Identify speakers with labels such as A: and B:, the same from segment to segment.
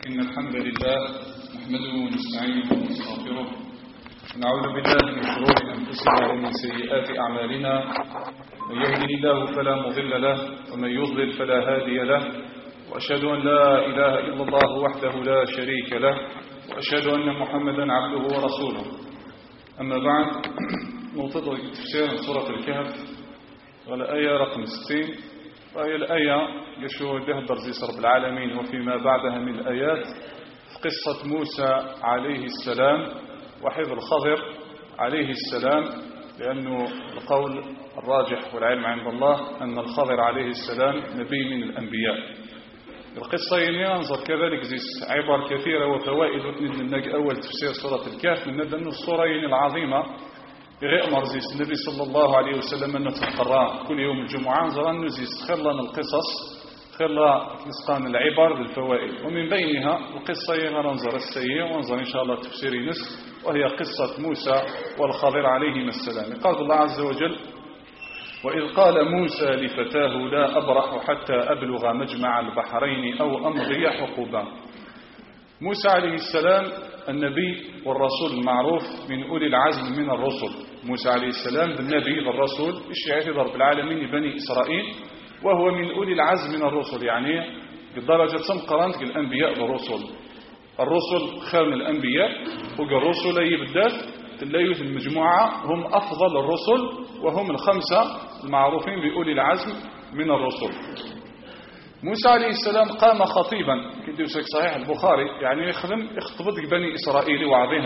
A: إن الحمد لله نحمده ونستعينه ونستغفره ونعوذ بالله من شرور أنفسنا ومن سيئات أعمالنا. من يهده الله فلا مضل له ومن يضلل فلا هادي له، وأشهد أن لا إله إلا الله وحده لا شريك له، وأشهد أن محمدا عبده ورسوله. أما بعد، ننتظر تفسير سورة الكهف والآية رقم 60، وهي الآية يشوه بها الدرزيس رب العالمين وفيما بعدها من الآيات في قصة موسى عليه السلام وحفظ الخضر عليه السلام، لأنه القول الراجح والعلم عند الله أن الخضر عليه السلام نبي من الأنبياء. القصة ينظر كذلك زيس عبر كثيرة وفوائد من أول تفسير سورة الكهف من أن السورة العظيمة غير مرزيس النبي صلى الله عليه وسلم أنه تقرأ كل يوم الجمعة نظرا نزيس خلنا القصص خلا نسقان العبر بالفوائد، ومن بينها القصة ينظر السيئة ونظر إن شاء الله تفسير نس، وهي قصة موسى والخضر عليهما السلام. قال الله عز وجل: وإذ قال موسى لفتاه لا أبرح حتى أبلغ مجمع البحرين أو أمضي حقوبا. موسى عليه السلام النبي والرسول المعروف من أولي العزم من الرسل. موسى عليه السلام النبي والرسول الشيعي ضرب العالمين بني إسرائيل، وهو من أولي العزم من الرسل، يعني بدرجة قرنت الأنبياء بالرسل. الرسل خير من الأنبياء، والرسل يبدأ تلاقوا المجموعة هم أفضل الرسل، وهم الخمسة المعروفين بأولي العزم من الرسل. موسى عليه السلام قام خطيبا كنت صحيح البخاري، يعني يخطب بني إسرائيل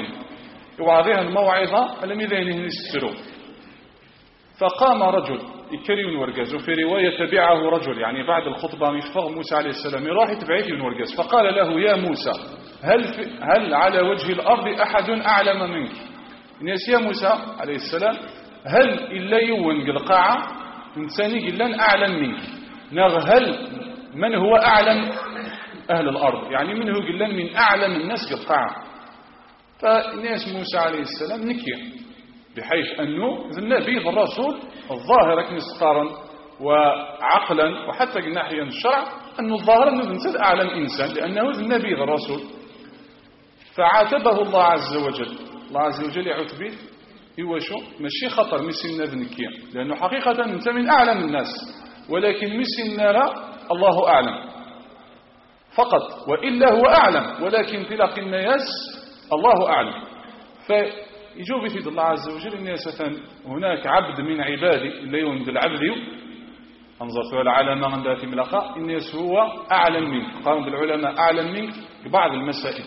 A: وعظهم موعظة لم يذينه يستروا. فقام رجل يكري ورقز، وفي رواية تبعه رجل، يعني بعد الخطبة يفغ موسى عليه السلام يروح يتبعيه ورقز، فقال له: يا موسى هل على وجه الأرض أحد أعلم منك؟ الناس يا موسى عليه السلام هل إلا يون القاعة إنساني إلا أعلم منك؟ هل من هو أعلم أهل الأرض، يعني من هو إلا من أعلم الناس القاعة؟ فالناس موسى عليه السلام نكي، بحيث أنه النبي والرسول الظاهر كنستقارن وعقلا وحتى من ناحية الشرع أنه الظاهر أنه الإنسان أعلم إنسان، لأنه النبي والرسول. فعاتبه الله عز وجل. الله عز وجل يعتبه هو شو ماشي خطر مسنا ذنكيا، لأنه حقيقة أنت من أعلم الناس، ولكن مسنا لا الله أعلم فقط، وإلا هو أعلم، ولكن في لاقي الناس الله أعلم. فيجوب في الله عز وجل الناس هناك عبد من عبادي اللي يوند العبد انظرت العلماء عندها في ملقاء الناس هو أعلم منك، قالوا بالعلماء أعلم منك ببعض المسائل.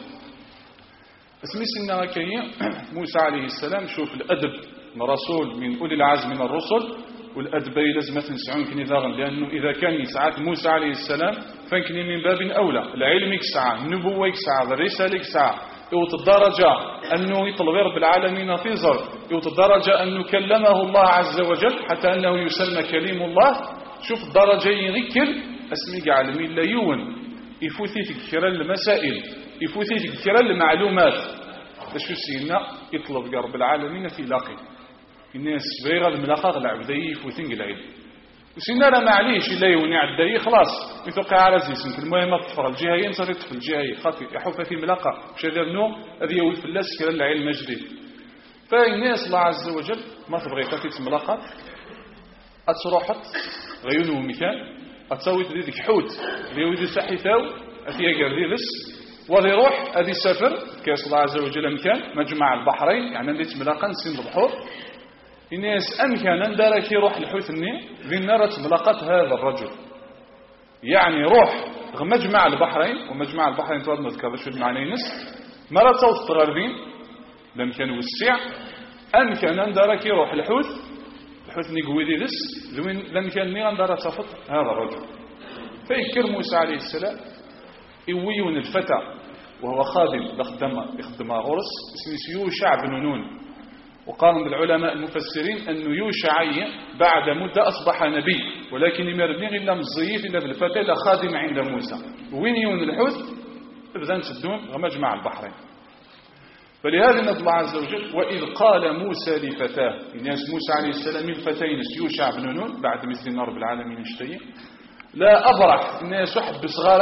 A: اسمي سنة كينية موسى عليه السلام شوف الأدب رسول من أولي العزم من الرسل، والأدب لازم تنسعون كني ذاغن، لأنه إذا كان يسعى موسى عليه السلام فانكني من باب أولى العلم يكسعى، النبوة يكسعى، الرسالة يكسعى، يوت الدرجة أنه يطلب رب العالمين في زر، يوت الدرجة أنه كلمه الله عز وجل حتى أنه يسمى كليم الله. شوف الدرجة يذكر اسمي عالمي لا يون يفوتي تذكر المسائل، يفوتي تذكر المعلومات، باش يسينا يطلب رب العالمين في لاقي الناس بغير الملاقات العبدية يفوتين العلم، وسينا لا معليش إلا يوني عداي خلاص يتوقع على زيسن المهم تفر الجهة ينصر يطفل الجهة خاطي يحوف في ملاقة مش هذا النوع هذه يود في اللاس كلا العلم جديد. فالناس الله عز وجل ما تبغي كاتي ملاقات أتروحت غيونه مكان أتسوي تديك حوت اللي يودي سحيثاو أتيا قرديلس وذي روح أذي سفر كاس الله عز وجل مكان مجمع البحرين، يعني نديت ملاقا نسين البحور الناس أمكان دارك يروح الحوثني ذي النار ملاقات هذا الرجل، يعني روح مجمع البحرين، ومجمع البحرين تواد نذكر شو المعنى نس مرة صوت تغربين لم كان وسع أمكان دارك يروح الحوثني قويدي لس لم كان نيغان دارك تفط هذا الرجل. فيكر موسى عليه السلام يويون الفتى وهو خادم يخدم غرس اسمه يوشع بن نون، وقال بالعلماء المفسرين أن يوشع بعد مدة أصبح نبي، ولكن يمرني إلا مزيف إلا بالفتى إلا خادم عند موسى. وين يون الحوث إذن تدون غمجمع البحرين. فلهذا نبي الله عز وجل: وإذ قال موسى لفتاه، الناس موسى عليه السلام الفتين يوشع بن نون بعد مثل رب العالمين اشتيه لا أبرح الناس واحد بصغارة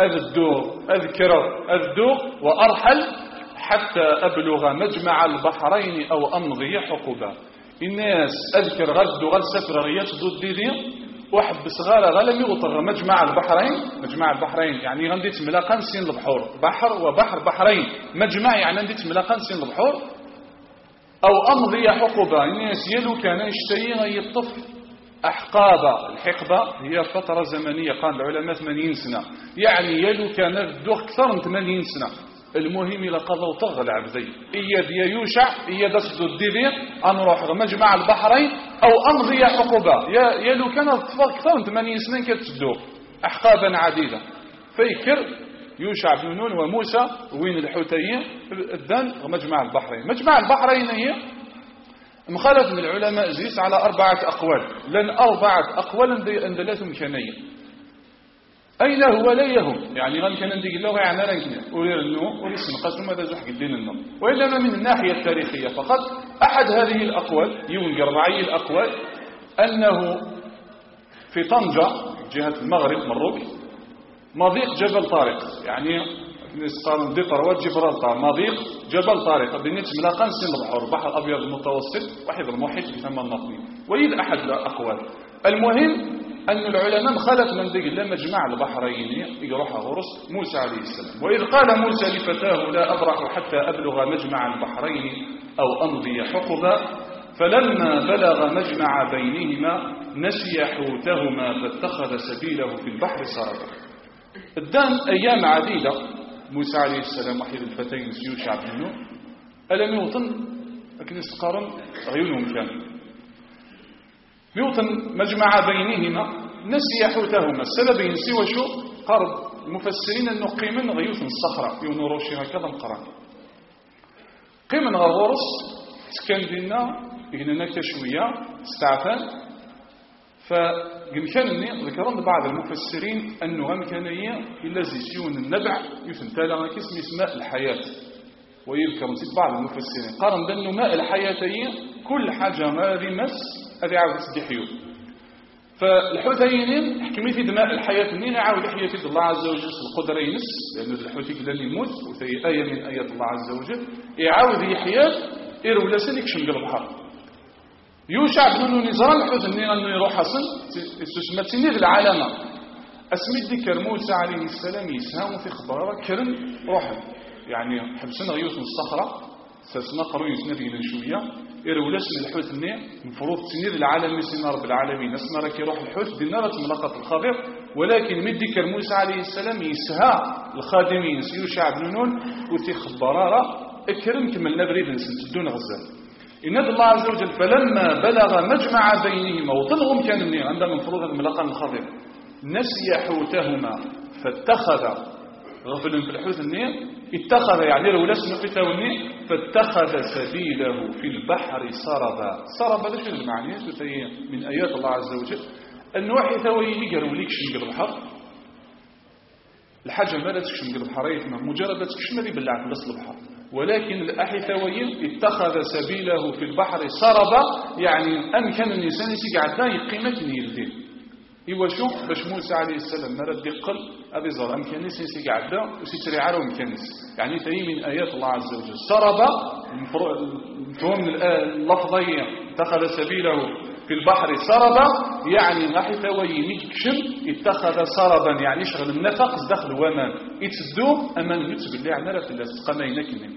A: أذكر وأرحل حتى أبلغ مجمع البحرين أو أمضي حقبا. الناس أذكر غد سفر غيات ضد ديدي واحد بصغارة غلم يغطر مجمع البحرين يعني غندي تملاقا نسين البحور بحر بحرين مجمع يعني غندي تملاقا نسين البحور أو أمضي حقبا. الناس يلو كان يشتري يطف أحقابا. الحقبة هي فترة زمنية قال العلماء 80 سنة يعني يلو كان الدوخ أكثر من 80 سنة. المهم إلا قضوا طغل عبدي إياد يا يوشع إياد أصدو الديدي أنروح مجمع البحرين أو أمضي حقبا. يلو كان أكثر من 80 سنة كتدو أحقابا عديدة. فيكر يوشع بن نون وموسى وين الحوتيين الدان مجمع البحرين هي مخالف من العلماء زيس على 4 أقوال لأن 4 أقوال اندلتهم كنية. أين هو لا يهم يعني غن كان نديق الله يعني رانكنا ولير النوم وليسن قسم ماذا زحق الدين النوم وإنما من الناحية التاريخية فقط. أحد هذه الأقوال يونقر رباعي الأقوال أنه في طنجة جهة المغرب مروك مضيق جبل طارق يعني نسقان دي طروات جبرالتار مضيق جبل طارق بنيت ملاقا سن البحر الأبيض المتوسط واحد المحيط بثمان نقطين ويد أحد الأقوال. المهم أن العلماء مخالف من ذي الله مجمع البحرين يروح غرس موسى عليه السلام. وإذ قال موسى لفتاه لا أبرح حتى أبلغ مجمع البحرين أو أمضي حقبا فلما بلغ مجمع بينهما نسي حوتهما فاتخذ سبيله في البحر سربا. الدان أيام عديدة موسى عليه السلام وحيد الفتين يوشع بن نون ألم يوطن لكن استقارن عيونهم كانوا يوطن مجمع بينهما نسي حوتهما. السبب ينسي وشو قرب المفسرين أنه قيمن غيوث الصخرة يونوروشي هكذا مقران قيمن غورس سكن دينا إننا كشوية استعفان. فقمكانني ذكرون بعض المفسرين أنه غمكانية إلا زيسيون النبع يثنتالا كاسم اسماء الحياة. ويذكر نسيت بعض المفسرين قارن بأنه ماء الحياتية كل حاجة ما ذي مس هذه عاود تدحيو. فالحوتين حكمي في دماء الحياة منين عاود حياة الله عز وجل القدرة ينس لأنه الحوتي كلان يموت وهي آية من آيات الله عز وجل يعاود يحياة إرولا سن يكشم قلب البحر. يوشع بن نون يزرى الحوت أنه يروح حصن استسمى تنير العلامة أسمي ذكر موسى عليه السلام يسهام في خبارة كرم روحه يعني حبسنا غيوث من الصخرة ساسنا قروي سنفينا شوية إرولا سن الحوت المفروض تنير العالم سن رب العالمين اسمى راك يروح الحوت دينارة ملاقة الخضر ولكن من ذكر موسى عليه السلام يسها الخادمين يوشع بن نون وتي خبارة اكرم كملنا بريد نسدون غزال. إن الله عز وجل فلما بلغ مجمع بينهما وطلهم كان منين عندما مفروض الملاقة الخضر نسي حوتهما فاتخذ غفل في الحوت اتخذ يعني لو لسنا فتاوني فاتخذ سبيله في البحر سربا ده شو المعنى من آيات الله عز وجل أنه واحد ثوي يقروا ليك شنق البحر الحاجة ما لا تكشم قلب البحر مجرد تكشم ذي بالله بس البحر ولكن الأحثويين اتخذ سبيله في البحر سربا يعني أمكن الإنسان يقعد يقيمة يلدين إيوا شو باش موسى عليه السلام مرد يقل أبي زار أمكن الإنسان يقعد وسيتري عارو أمكن يعني تهي من آيات الله عز وجل سربا مفهوم اللفظية اتخذ سبيله في البحر سربا يعني أحثويين يكشم اتخذ سربا يعني يشغل النفق دخل ومان يتسدو أمان يتسب اللي عنا في الاستقامين كمين.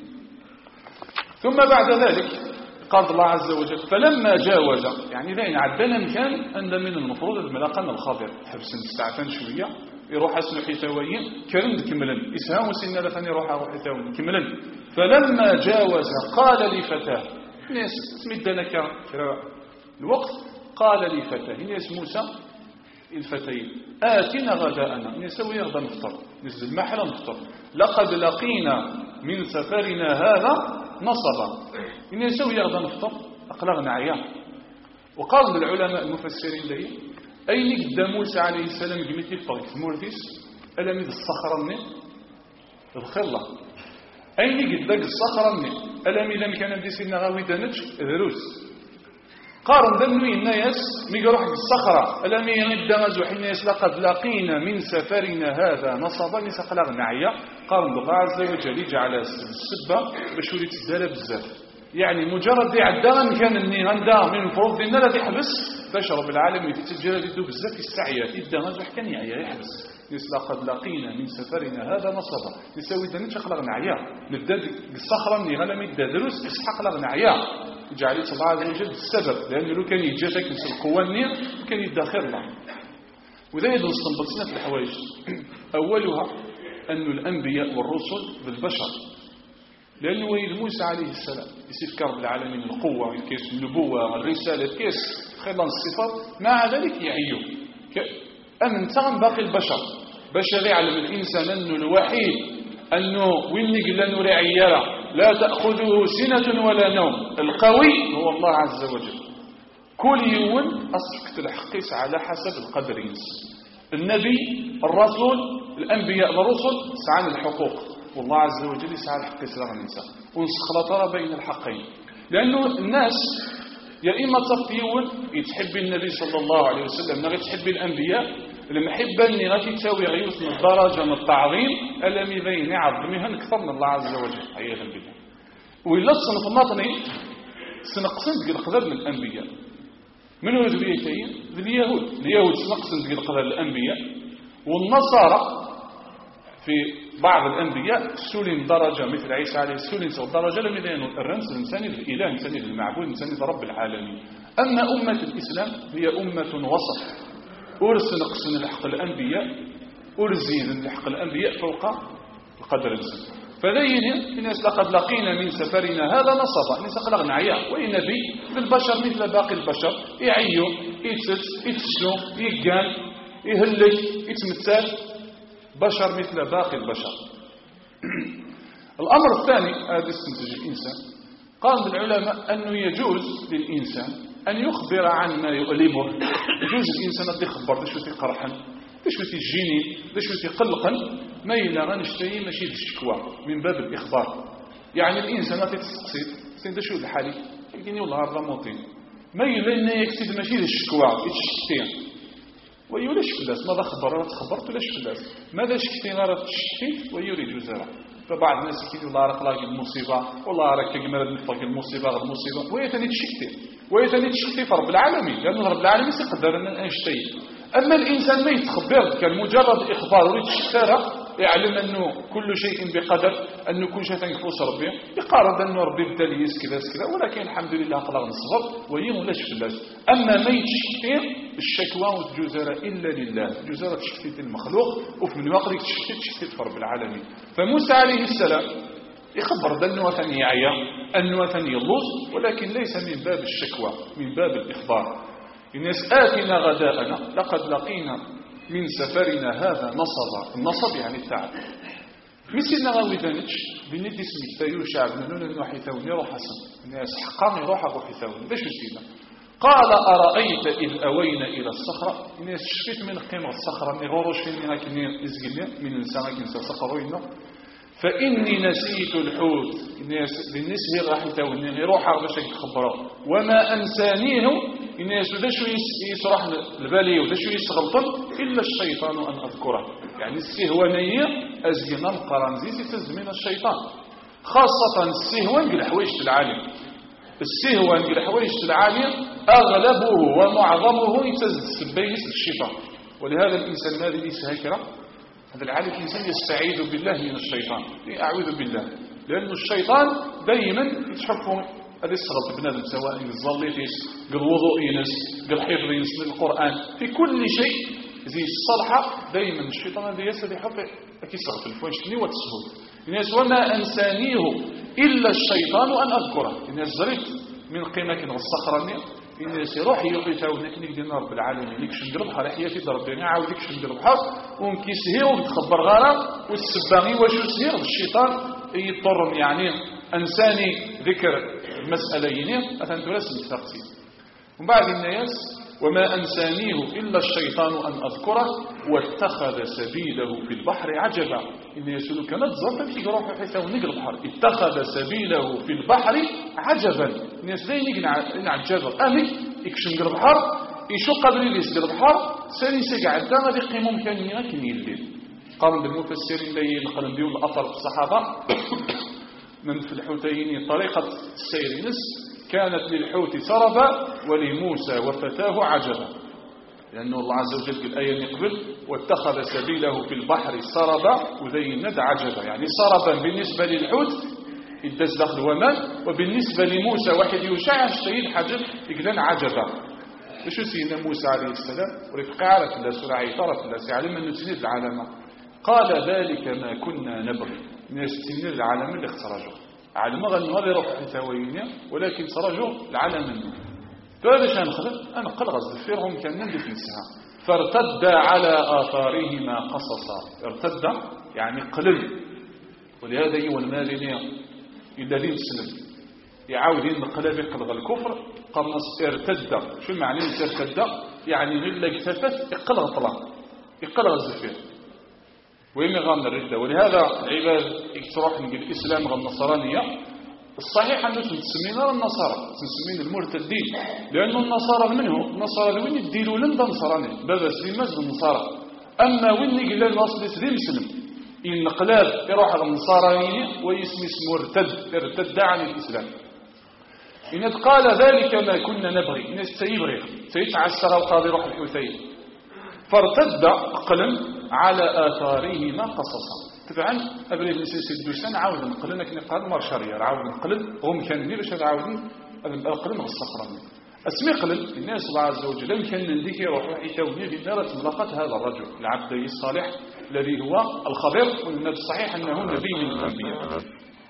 A: ثم بعد ذلك قال الله عز وجل فلما جاوز يعني ذين عدنا مكان أن من المفروض الملاقان الخضر حبس نستعفن شوية يروح اسمه حيثويين كرم كملا إسهام وسنة لفن يروح حيثويين كملا. فلما جاوز قال لفتاه ناس سمد لك الوقت قال لفتاه ناس موسى الفتيين آتنا غداءنا نسوي يغدا نفطر نزل محلا نفطر لقد لقينا من سفرنا هذا نصبا نسوي يغدا نفطر أقلغنا عياه. وقال العلماء المفسرين لي أين قد موسى عليه السلام قمت يفطر كثمورتيس ألا ميد الصخرة مني الخلة أين قد ذاك الصخرة مني ألا ميد كان بدي سيدنا غاوي دانتش ذروس قارن ذنوي الناس ميقروح بالصخرة ألا ميغد مزوح الناس لقد لقينا من سفرنا هذا نصبا نسقلغ نعيا قارن الله عز وجل جعل السبة بشوري تزال بزاف يعني مجرد عدان كان اني غندا من الفروض ديالنا لا تحبس باش رب العالمين تتجرى يدو بزاف في السعيات يدا مزوح كان يعيا يحبس نس لقد لقينا من سفرنا هذا نصبا نساوي دانيت خلق نعيا نبدا الصخرة مني غلا ميدا دروس اسحق لغ نعيا جعلت الله عز وجل السبب لأنه لو كان يجاتك نفس القوة النية كان يدخر الله وذا يدل استنبطنا في الحوايج أولها أن الأنبياء والرسل بالبشر لأنه ويد موسى عليه السلام يسير كرب العالمين القوة الكيس النبوة الرسالة الكيس خيرا الصفات مع ذلك يعيو أمن تغن باقي البشر بشر يعلم الإنسان أنه الوحيد أنه وين قلنا نوري عيالا لا تأخذه سنة ولا نوم القوي هو الله عز وجل كل يوم أصفك تلحقيس على حسب القدر ينس النبي الرسول الأنبياء والرسل سعان الحقوق والله عز وجل يسعى الحقيس لغن الإنسان ونسخلطر بين الحقين لأنه الناس يا إما تصفيون يتحب النبي صلى الله عليه وسلم نغي تحب الأنبياء المحبة اللي غادي تساوي غيوث من الدرجة من التعظيم ألم يبين عظمها نكثر من الله عز وجل عياذا بالله وإلا تصنف الناطني سنقسم ديال القدر للأنبياء من هو ذبيتين اليهود سنقسم ديال القدر للأنبياء والنصارى في بعض الأنبياء سولين درجة مثل عيسى عليه السولين درجة لم يدينوا الرمز الإنساني للإله الإنساني للمعبود الإنساني لرب العالمين أما أمة الإسلام هي أمة وسط أرسل نقصن لحق الأنبياء أرزين لحق الأنبياء فوق القدر الإنسان فذين الناس لقد لقينا من سفرنا هذا نصبا الناس قلقنا عيا والنبي بالبشر مثل باقي البشر يعيو يتسلو يقال يهلك يتمثل بشر مثل باقي البشر الأمر الثاني هذا استنتج الإنسان قال العلماء أنه يجوز للإنسان أن يخبر عن ما يؤلمه يجوز الإنسان أن يخبر باش يقرحن باش يجيني باش يقلقن ما إلا غنشتهي ماشي الشكوى من باب الإخبار يعني الإنسان ما تتسقسي سين دا شو الحالي يجيني والله هذا موطين ما إلا إنه يكسد ماشي الشكوى يتشكتين ويولاش فلاس ماذا خبرت ولاش فلاس ماذا شكتين غير تشكيت ويريد وزارة فبعض الناس يقول الله راك لاقي المصيبة والله راك كمرد نفق المصيبة غير المصيبة ويتني تشكتي فرب العالمين لأن رب العالمين يقدر أن أنشتي أما الإنسان ما يتخبر كان مجرد إخبار ويتشكتها يعلم أنه كل شيء بقدر أنه كل شيء ينفوس ربي يقارب أنه ربي بدل كذا كذا ولكن الحمد لله قلق نصبر ويمولاش في الله أما ما يتشكتين الشكوى والجزارة إلا لله جزارة تشكتت المخلوق وفي من وقت تشكتت فرب العالمين فموسى عليه السلام يخبر ذا ثاني يعيا أنه ثاني يلوز ولكن ليس من باب الشكوى من باب الإخبار الناس آتنا غداءنا لقد لقينا من سفرنا هذا نصب النصب يعني التعب مثلنا غاوي ذانيتش بنيت اسم التايو شعب منون انه حيثوني روح حسن الناس حقاني روح ابو حيثوني باش نسينا قال أرأيت إذ أوينا إلى الصخرة الناس شفت من قيمة الصخرة نغوروش فيني هكذا إزقلنا من إنسان هكذا صخروينا فإني نسيت الحوت الناس بالنسبة راح يتوني يروح باش يخبره وما أنسانيه الناس ودا شو يسرح البالي ودا شو يسغلطن إلا الشيطان أن أذكره يعني السهوانية أزينا القرنزيس تزمين الشيطان خاصة السهوان قل حويشة العالم السهوان قل حويشة العالم أغلبه ومعظمه يتزبيس الشيطان ولهذا الإنسان الذي ليس هكذا هذا العالم الإنسان يستعيذ بالله من الشيطان أعوذ بالله لأن الشيطان دائما يتحفه هذا يستغلط بنادم سواء الزليتيس قل وضوء ينس قل حفظ ينس للقرآن في كل شيء زي الصالحة دائما الشيطان هذا يسأل يحب يستغلط الفوانشتني وتسهل الناس وما أنسانيه إلا الشيطان أن أذكره الناس زريت من قيمة والصخرة الناس يروح يقيتاونك نقدر رب العالمين ليك شندر بحر حياتي ضربني عاودك شندر بحر ومكيسهي وبتخبر غارة والسباغي وشو سهير الشيطان يضطر يعني أنساني ذكر المسألين أثنت رسم التقسيم ومن بعد الناس وما أنسانيه إلا الشيطان أن أذكره واتخذ سبيله في البحر عجبا إن يسألوا كانت ظرفا في روح حيث ونقل البحر اتخذ سبيله في البحر عجبا الناس لا ينقل عجبا أمي يكشن البحر يشو قبل يليس البحر سالي سيقعد دا غادي يقيموا مكانيا كي يليل. قام بالمفسرين اللي ينقل بيهم الأثر في الصحابة من في الحوتين طريقة السير نس كانت للحوت سربا ولموسى وفتاه عجبا، لأنه الله عز وجل في الآية يقبل واتخذ سبيله في البحر سربا وذيند عجبا، يعني سربا بالنسبة للحوت يدز داخل ومان، وبالنسبة لموسى واحد يوشع الشيء حجب يقلن عجبا. شو سيدنا موسى عليه السلام ورفق عارف الله سورة عيطرة الله سيعلم أنه تنير العالم قال ذلك ما كنا نبغي من تنير العالم اللي اخترجه علم أنه هذا يروح حثاوينيا ولكن سرجه العالم منه. فهذا شان خلق أنا قل غزل فيرهم كان نندف نسها فارتد على آثارهما قصصا. ارتد يعني قلل، ولهذا يوم المالينية الذين سلم يعاودين نقلب يقلغ الكفر قرنص ارتد. شو المعنى ارتد؟ يعني إلا اكتفت يقلغ طلاق يقلغ الزفير ويمي غام الردة. ولهذا العباد يكتروح من الإسلام غام النصرانية الصحيح أنه تسمينا النصارى تسمين المرتدين، لأن النصارى منه النصارى وين يديلوا لندا نصراني بابا سليماز النصارى. أما وين يقول الناس اللي مسلم ينقلاب يروح على النصارى ويسمي اسمه ارتد عن الإسلام. إن قال ذلك ما كنا نبغي إن سيبغي سيتعسر وقاضي روح الحوثين فارتد قلم على آثارهما قصصا. طبعا قبل النسيس الدوسان عاود نقلنا كنا قال مرشرية عاود نقلن هم كان لي باش عاودين القلم الصخراني اسمي قلم الناس الله عز وجل لم كان نديك يروحوا يتاوني بدارة ملاقات هذا الرجل العبد الصالح الذي هو الخبير. والنبي الصحيح أنه نبي من الأنبياء.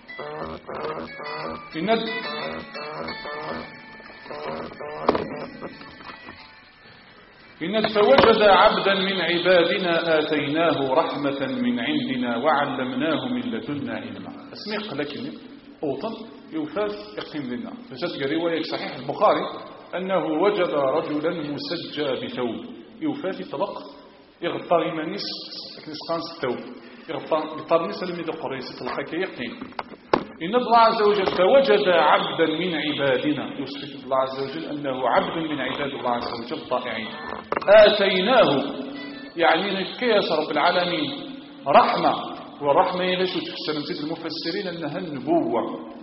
A: إن فوجد عبدا من عبادنا آتيناه رحمة من عندنا وعلمناه من لدنا علما. اسميق لكن أوطن يوفاف يقيم لنا. فجاءت رواية صحيح البخاري أنه وجد رجلا مسجى بثوب يوفاف يطلق يغطى إيمانيس كنسقانس الثوب يغطى بطرنيس لم يدق رئيس طلقك يقين. إن الله عز وجل فوجد عبدا من عبادنا يوصف الله عز وجل أنه عبد من عباد الله عز وجل طائعين آتيناه يعني نكيس رب العالمين رحمة. والرحمة يلاشو تفسر المفسرين أنها النبوة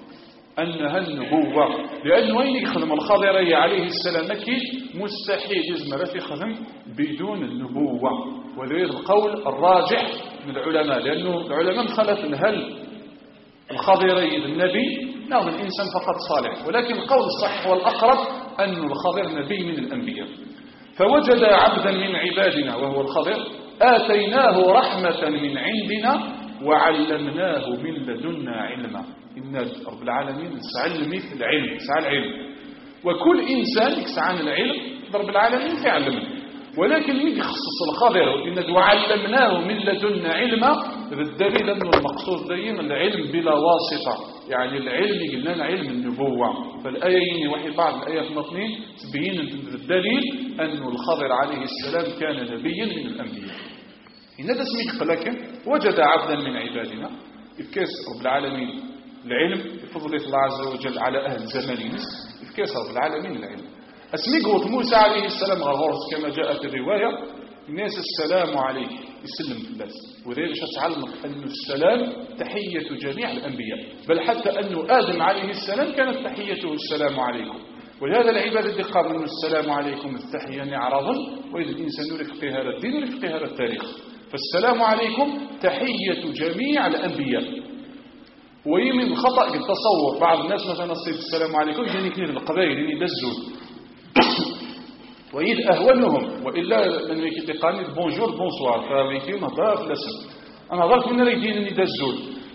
A: لأن وين يخدم الخضر عليه السلام كي مستحيل يزمر في خدم بدون النبوة. وذلك القول الراجح من العلماء لأنه العلماء مخالف هل الخضر النبي نعم الإنسان فقط صالح، ولكن القول الصحيح والأقرب أن الخضر نبي من الأنبياء. فوجد عبدا من عبادنا وهو الخضر آتيناه رحمة من عندنا وعلمناه من لدنا علما. إن رب العالمين سعى مثل العلم سعى العلم وكل إنسان يسعى عن العلم رب العالمين يعلمه، ولكن من يخصص الخضر إن وعلمناه من لدنا علما بالدليل أن المقصود دائما العلم بلا واسطة، يعني العلم قلنا علم النبوة. فالآيين وحي بعض الآيات الاثنين تبين الدليل أن الخضر عليه السلام كان نبيا من الأنبياء. إن هذا اسمك لكن وجد عبدا من عبادنا إفكاس رب العالمين العلم بفضل الله عز وجل على أهل زماننا إفكاس رب العالمين العلم. اسمك وط موسى عليه السلام غرغرس كما جاء في الرواية الناس السلام عليك يسلم في الناس. وذلك تعلمك أن السلام تحية جميع الأنبياء، بل حتى أن آدم عليه السلام كانت تحيته السلام عليكم. ولهذا العبادة اللي قال منه السلام عليكم التحية عرضا وإذا الإنسان يرفقه هذا الدين يرفقه هذا التاريخ. فالسلام عليكم تحية جميع الأنبياء. ويمن خطأ التصور بعض الناس مثلا نصيب السلام عليكم يعني كنين القبائل يعني يدزون وإذ أهونهم وإلا من يكي تقاني بونجور بونسوار فميكي نهضر في الاسم أنا هضرت من ريدين أني دزول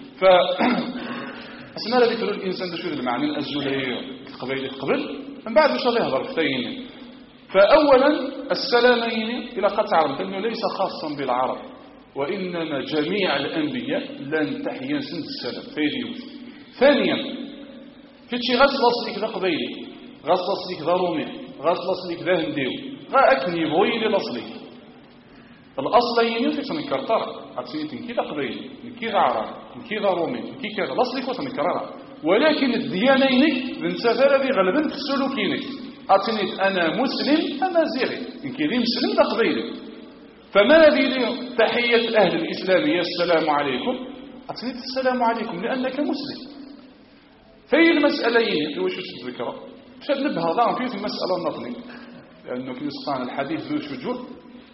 A: أسمى لا ذكر الإنسان دشو المعنى الأزول هي القبائل قبل من بعد وش الله يهضر فتاين. فأولا السلامين إلى قد تعرف أنه ليس خاصا بالعرب وإنما جميع الأنبياء لن تحيا سند السلام فيديوز. ثانيا كتشي غسل أصلك ذا قبيلي غسل أصلك ذا رومي غسل أصلك ذا هنديو غا أكني بوي للأصلك الأصلين في سنكرتر عطسيتين كذا قبيلي كذا عرب كذا رومي كذا الأصلك وسنكررها، ولكن الديانينك بنسافر ذي غالبا في السلوكينك أتنيت أنا مسلم أمازيغي إن كيدي مسلم دا قبيلي فما هذه تحية أهل الإسلامية السلام عليكم أتنيت السلام عليكم لأنك مسلم. في المسألة واش تذكر شاد نبها ضعن في المسألة النظرية لأنه كيسقان الحديث ذو شجور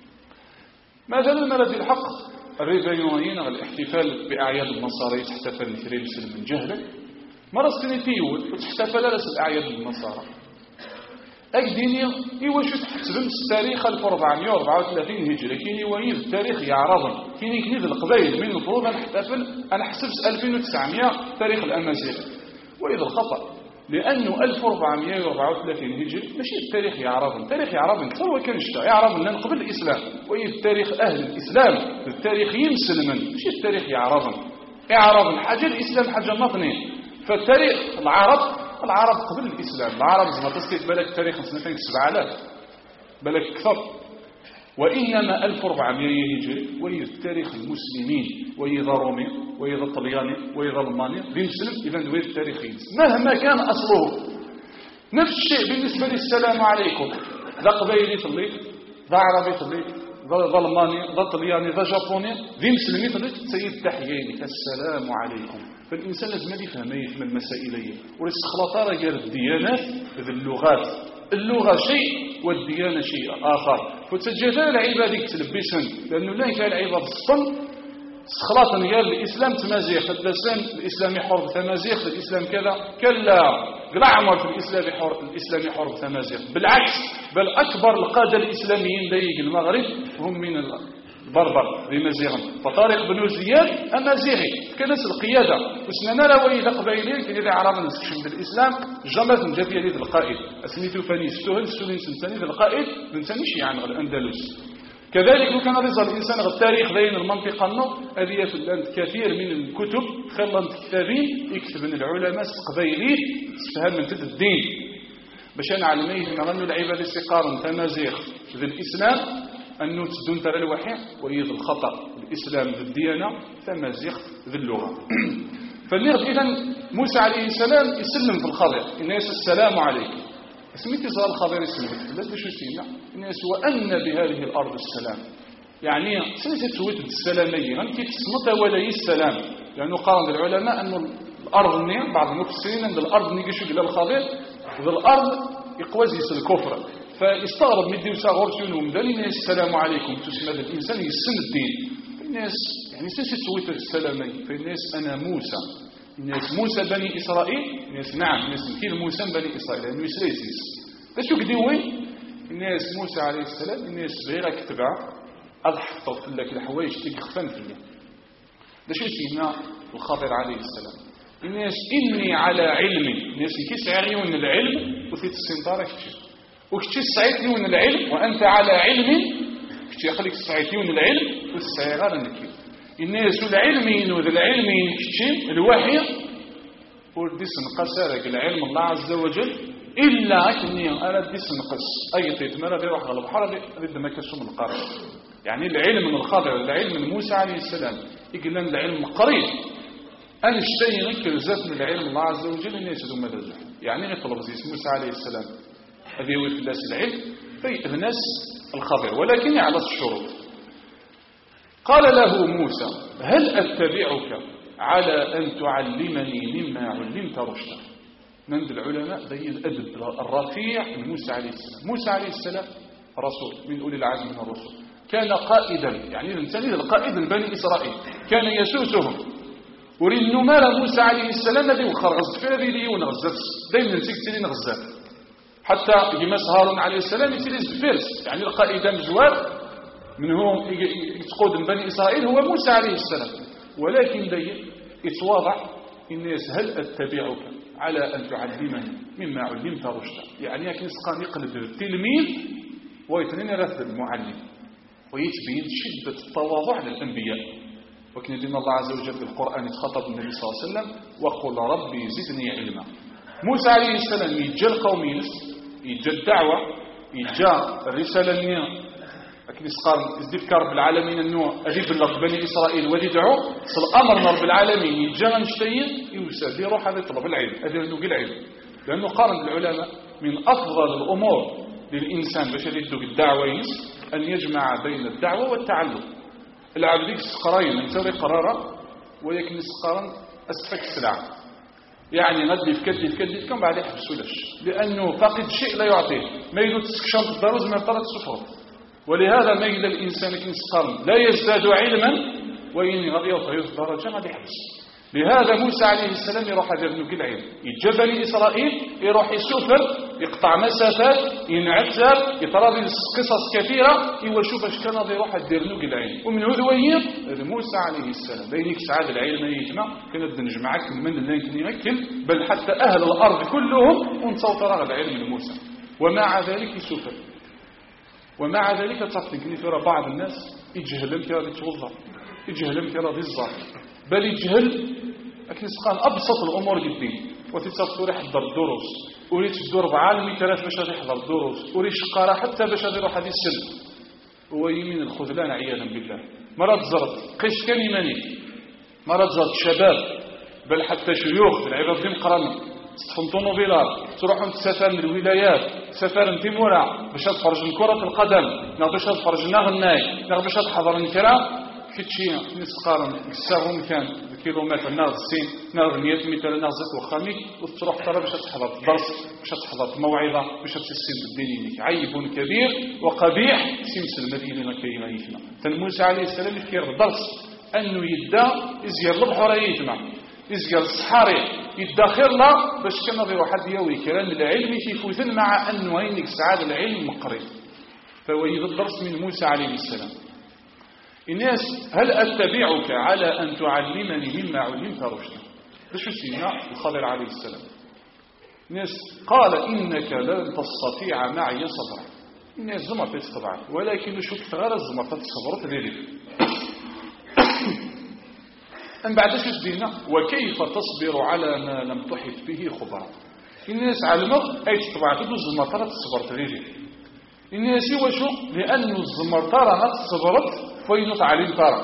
A: ما زال المرض الحق الريفيونيين الاحتفال بأعياد النصارى تحتفل مثل مسلم من جهلك مرض كنتيول وتحتفل لس الأعياد النصارى أكديني إيواش تحتفل تاريخ 1434 هجري كيني ويد التاريخ يعرض كيني كنيد القبائل من المفروض نحتفل أنا حسبت 2900 تاريخ الأمازيغ وإذا الخطأ لأنه 1434 هجري ماشي التاريخ يعرض التاريخ يعرض أكثر وكنشتا يعرض لأن قبل الإسلام وإذا التاريخ أهل الإسلام التاريخ يمسلمن ماشي التاريخ يعرض حاجة الإسلام حاجة نظني فالتاريخ العرب قبل الإسلام العرب زعما تسكيت بالك تاريخ 7000 بالك أكثر وإنما 1400 هجري وهي تاريخ المسلمين وإذا رومي وإذا الطلياني وإذا الماني بيمسلم إذا دوير التاريخ مهما كان أصله نفس الشيء بالنسبة للسلام عليكم ذا قبيلي طليت ذا عربي طليت ذا الماني ذا طلياني ذا جابوني ذي مسلمي طليت سيد تحيينك السلام عليكم. فالإنسان لازم يفهم المسائلية والاستخلاطات غير الديانات ذي اللغة شيء والديانة شيء آخر فتجدال العبادة تلبسن لأنه لا كان العبادة الصن استخلاطا غير الإسلام تمازيخ الإسلام حرب تمازيخ الإسلام كذا كلا لا عمر في الإسلام حرب تمازيخ بالعكس بل أكبر القادة الإسلاميين دايق المغرب هم من البربر بمزيغهم فطارق بن زياد أمازيغي كناس القيادة وسننا لوي ذا قبيلين كان إذا عرب نسكشم بالإسلام جمد نجاب يليد القائد أسميتو فاني ستوهن سنساني ذا القائد بنتنشي عن الأندلس كذلك كان رضا الإنسان التاريخ بين المنطقة هذه كثير من الكتب خلال كتابين يكتبن العلماء قبيلين تفهم من تد الدين باش أنا علميه نغنوا العبادة استقارا تمازيغ ذي الإسلام أنه تدون ترى الوحي ويض الخطأ الإسلام ذي الديانة تمازيغ ذي اللغة فالنغد إذن موسى عليه السلام يسلم في الخضر الناس السلام عليكم اسميتي صار الخضر يسلم بس بشو سينا الناس وأن بهذه الأرض السلام يعني سنتوت بالسلامية غنكي تصمت ولا السلام لأنه قال العلماء أن الأرض بعض المفسرين أن الأرض نيجيشو إلى الخضر وذا الأرض يقوزيس الكفر فيستغرب مدي وساغور شنو مدني الناس السلام عليكم تسمى الإنسان يسن الدين الناس يعني سنتوت السلامية فالناس أنا موسى الناس موسى بني إسرائيل الناس نعم الناس كيل موسى بني إسرائيل لأنه يسريسيس فشو كديوين الناس موسى عليه السلام الناس غير كتبع أضحطت لك الحوايج تيخفن فيها ده شو سينا الخضر عليه السلام الناس إني على علمي الناس كيس عيون العلم وفي السنطارة وكتش سعيتني العلم وأنت على علم كتش يخليك سعيتني العلم والسعيغار النكيل الناس العلمين وذا العلمين كتشين الوحي ورديس نقص العلم الله عز وجل إلا أكني أنا رديس نقص أي تيتمرى بيروح على البحر رد ما كسوم القرار يعني العلم من الخضر العلم من موسى عليه السلام يقول لنا العلم قريب أنا اشتري نكر ذات من العلم الله عز وجل الناس ذو مدى يعني يطلب زي موسى عليه السلام هذه هو في الناس العلم في الناس الخضر ولكن على الشروط قال له موسى هل أتبعك على أن تعلمني مما علمت رشدا من العلماء بين الأدب الرفيع موسى عليه السلام موسى عليه السلام رسول من أولي العزم من الرسل كان قائدا يعني الإنسان القائد لبني إسرائيل كان يسوسهم ورين مال موسى عليه السلام الذي وخرجت في هذه ليون غزات دائما نسيكتلين غزات حتى يمس هارون عليه السلام يتلز بفرس يعني القائد مزوار منهم يتقود من بني إسرائيل هو موسى عليه السلام ولكن يتواضع الناس هل أتبعك على أن تعلمني مما علمت رشدا يعني يكن سقان يقلب التلميذ ويتنين رث المعلم ويتبين شدة التواضع للأنبياء وكان دين الله عز وجل في القرآن يتخطب النبي صلى الله عليه وسلم وقل ربي زدني علما موسى عليه السلام يجى القوم يجى الدعوة يجى الرسالة لكن يسقار يذكر بالعالمين أنه أجيب الله بني إسرائيل وديدعو صل أمر رب العالمين يجى نشتين يوسف يروح هذا يطلب العلم هذا نقول العلم لأنه قارن بالعلماء من أفضل الأمور للإنسان باش يدوك الدعوة أن يجمع بين الدعوة والتعلم. العبد ديك السقراين نتوري قرارة ولكن السقران أسفك السلعة، يعني غادي في كم بعد يحبسوا لاش، لأنه فاقد شيء لا يعطيه. ما يدو تسكشان الدروز من طرف السفر. ولهذا ما إذا الإنسان كي يسقرن لا يزداد علما وإن غادي يوصل درجة غادي يحبس. لهذا موسى عليه السلام يروح هذا ابن العلم يجاب بني إسرائيل، يروح يسافر يقطع مسافات ينعتب يتراضي قصص كثيرة يشوف اش كان غادي يروح يدير له العلم. ومن هذوين موسى عليه السلام بينك سعاد العلم يجمع كان نجمعك من اللي يمكن بل حتى أهل الأرض كلهم ونصوت رغد علم موسى. ومع ذلك يسافر، ومع ذلك تفكني في بعض الناس يجهلم كي غادي توظف، يجهلم كي غادي يزار، بل يجهل لكن سقان أبسط الأمور جدا. وتتصور يحضر الدروس، وريت الدور بعالمي ثلاث باش غادي يحضر الدروس، وريت شقارة حتى باش غادي يروح هذه السن. هو يمين الخذلان عياذا بالله. مرات زرت قيس كان يماني، مرات زرت شباب بل حتى شيوخ العباد ديال قرن تفنطوا نوفيلار تروحوا تسافر من الولايات، تسافر في مورا باش تفرج كرة القدم، باش تفرج غناي، باش تحضر الكلام كتشي نسقارن الساغون كان كيلومتر ناض السين ناض 100 متر ناض زيت وخامي وتروح ترى باش تحضر الدرس، باش تحضر الموعظه، باش تسين بالدين عيب كبير وقبيح سمس المدينه كاينه يفنا. موسى عليه السلام يفكر الدرس انه يدا يزير البحر يتما يزير الصحاري يدخر لا باش كان غير واحد يوي كلام العلم يفوتن مع انه وينك سعاده العلم مقري. فهو الدرس من موسى عليه السلام. الناس هل أتبعك على أن تعلمني مما علمت رشدا؟ باش سيدنا الخضر عليه السلام الناس قال إنك لن تستطيع معي صبرا. الناس زمر تستطيع ولكن شوف غير الزمر تتصبر تدري أن بعد شو سيدنا وكيف تصبر على ما لم تحط به خبرا. الناس علموا أي تستطيع تدو الزمر تتصبر تدري الناس وشو لأن الزمر ترى تصبرت فين تعليم ترى.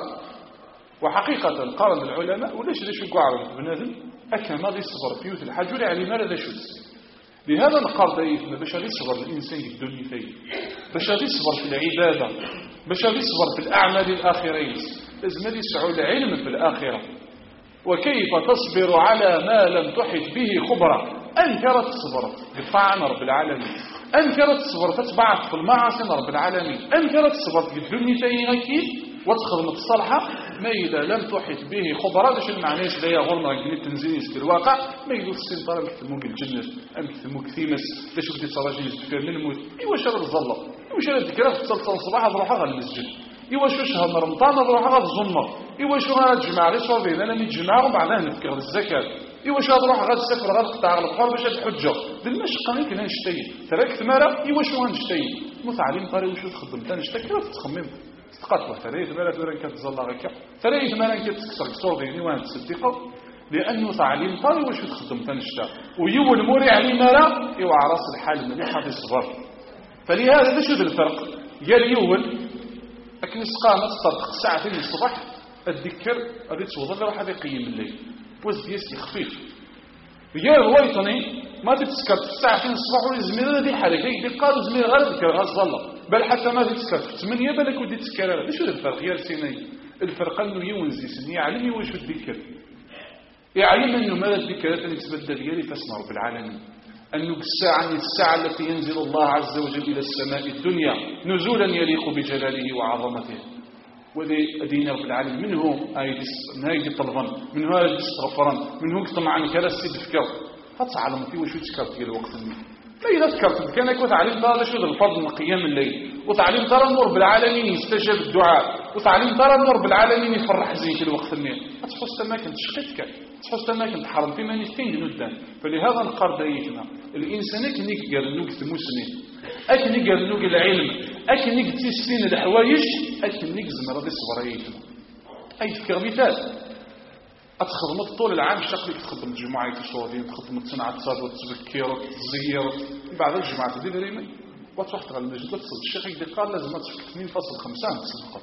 A: وحقيقة قارن العلماء ولاش ليش يقعروا بنادم أكما ذي الصبر فيه الحاج ولا علم ماذا شوز. لهذا نقار دايفنا باش غادي يصبر الإنسان في الدنيا فيه، باش غادي يصبر في العبادة، باش غادي يصبر في الأعمال الآخرين، لازم غادي يسعوا العلم في الآخرة. وكيف تصبر على ما لم تحط به خبرا. أنكرت صبرت بطاعة رب العالمين، أنكرت صبرت تبعت في المعاصي رب العالمين، أنكرت صبرت في الدنيا تاهي غيكي وتخدم الصالحة ما إذا لم تحط به خبرا. باش المعناش لا يغرنا كني تنزيل في الواقع ما يدوز السنطرة مكتموك الجنة أم كتموك ثيمس باش بدي تراجل الزكار من الموت. إيوا شرب الظلة، إيوا شرب الذكرى في الصلاة الصباح تروح على المسجد، إيوا شو شهر رمضان تروح على الزمر، إيوا شو غادي تجمع لي صوبين أنا نتجمعهم بعدها نفكر الزكاة، إيوا شو غادي تروح غادي تسافر غادي تقطع على البحر باش الحجة بالمشقة غير كنا نشتي تراك ثمارة. إيوا شو غنشتي متعلم طريق وشو تخدم تنشتي كيف تخمم تقاتل ثريت مالا دوران كتزلا غكا ثريت مالا كتكسر كسورديني وان تصدقوا لأنه تعليم طريق وشو تخدم تنشتا ويول الموري علي مالا إيوا عراس الحال مليح غادي يصبر. فلهذا شو الفرق قال يول لكن السقامة تطرق ساعتين الصباح الذكر غادي توضل راح هذا يقيم الليل وزد يسي خفيف. قال الويطني ما تتسكر في ساعتين الصباح والزميل هذه حركه يقال زميل غير ذكر غزله بل حتى ما تتسكر في 8 بالك ودي تسكر. هذا شو الفرق يا سيني؟ الفرق انه يونزي سني يعلم واش الذكر، يعلم انه ماذا الذكرات اللي تبدل ديالي فاسمع رب العالمين انه الساعه التي ينزل الله عز وجل الى السماء الدنيا نزولا يليق بجلاله وعظمته. وذي دين رب العالمين منه هايدي طلبا منه هايدي استغفرا منه طمعا كلا السيد فكر فتعلم في وشو تذكرت ديال الوقت منه. فإذا ذكرت كان يكون تعليم هذا شو الفضل من قيام الليل، وتعليم ترى النور بالعالمين يستجاب الدعاء، وتعليم ترى النور بالعالمين يفرح زيك الوقت منه. تحس تماكن تشقيتك تحس تماكن تحرم في مانيتين قدام. فلهذا نقار دايتنا الانسان كنيك قال نوك تموسني اكني قال نوك العلم اكني تسفين الحوايج اكني زمر هذه الصبريتنا. اي فكر مثال أتخدم طول العام شكلي تخدم الجمعة يتشوفين تخدم الصناعة تصاد وتذكر وتزير بعد الجمعة تدير ريمي وتروح تغل المجد وتصل الشيخ يدي قال لازم تسفك 2.5 تصدقات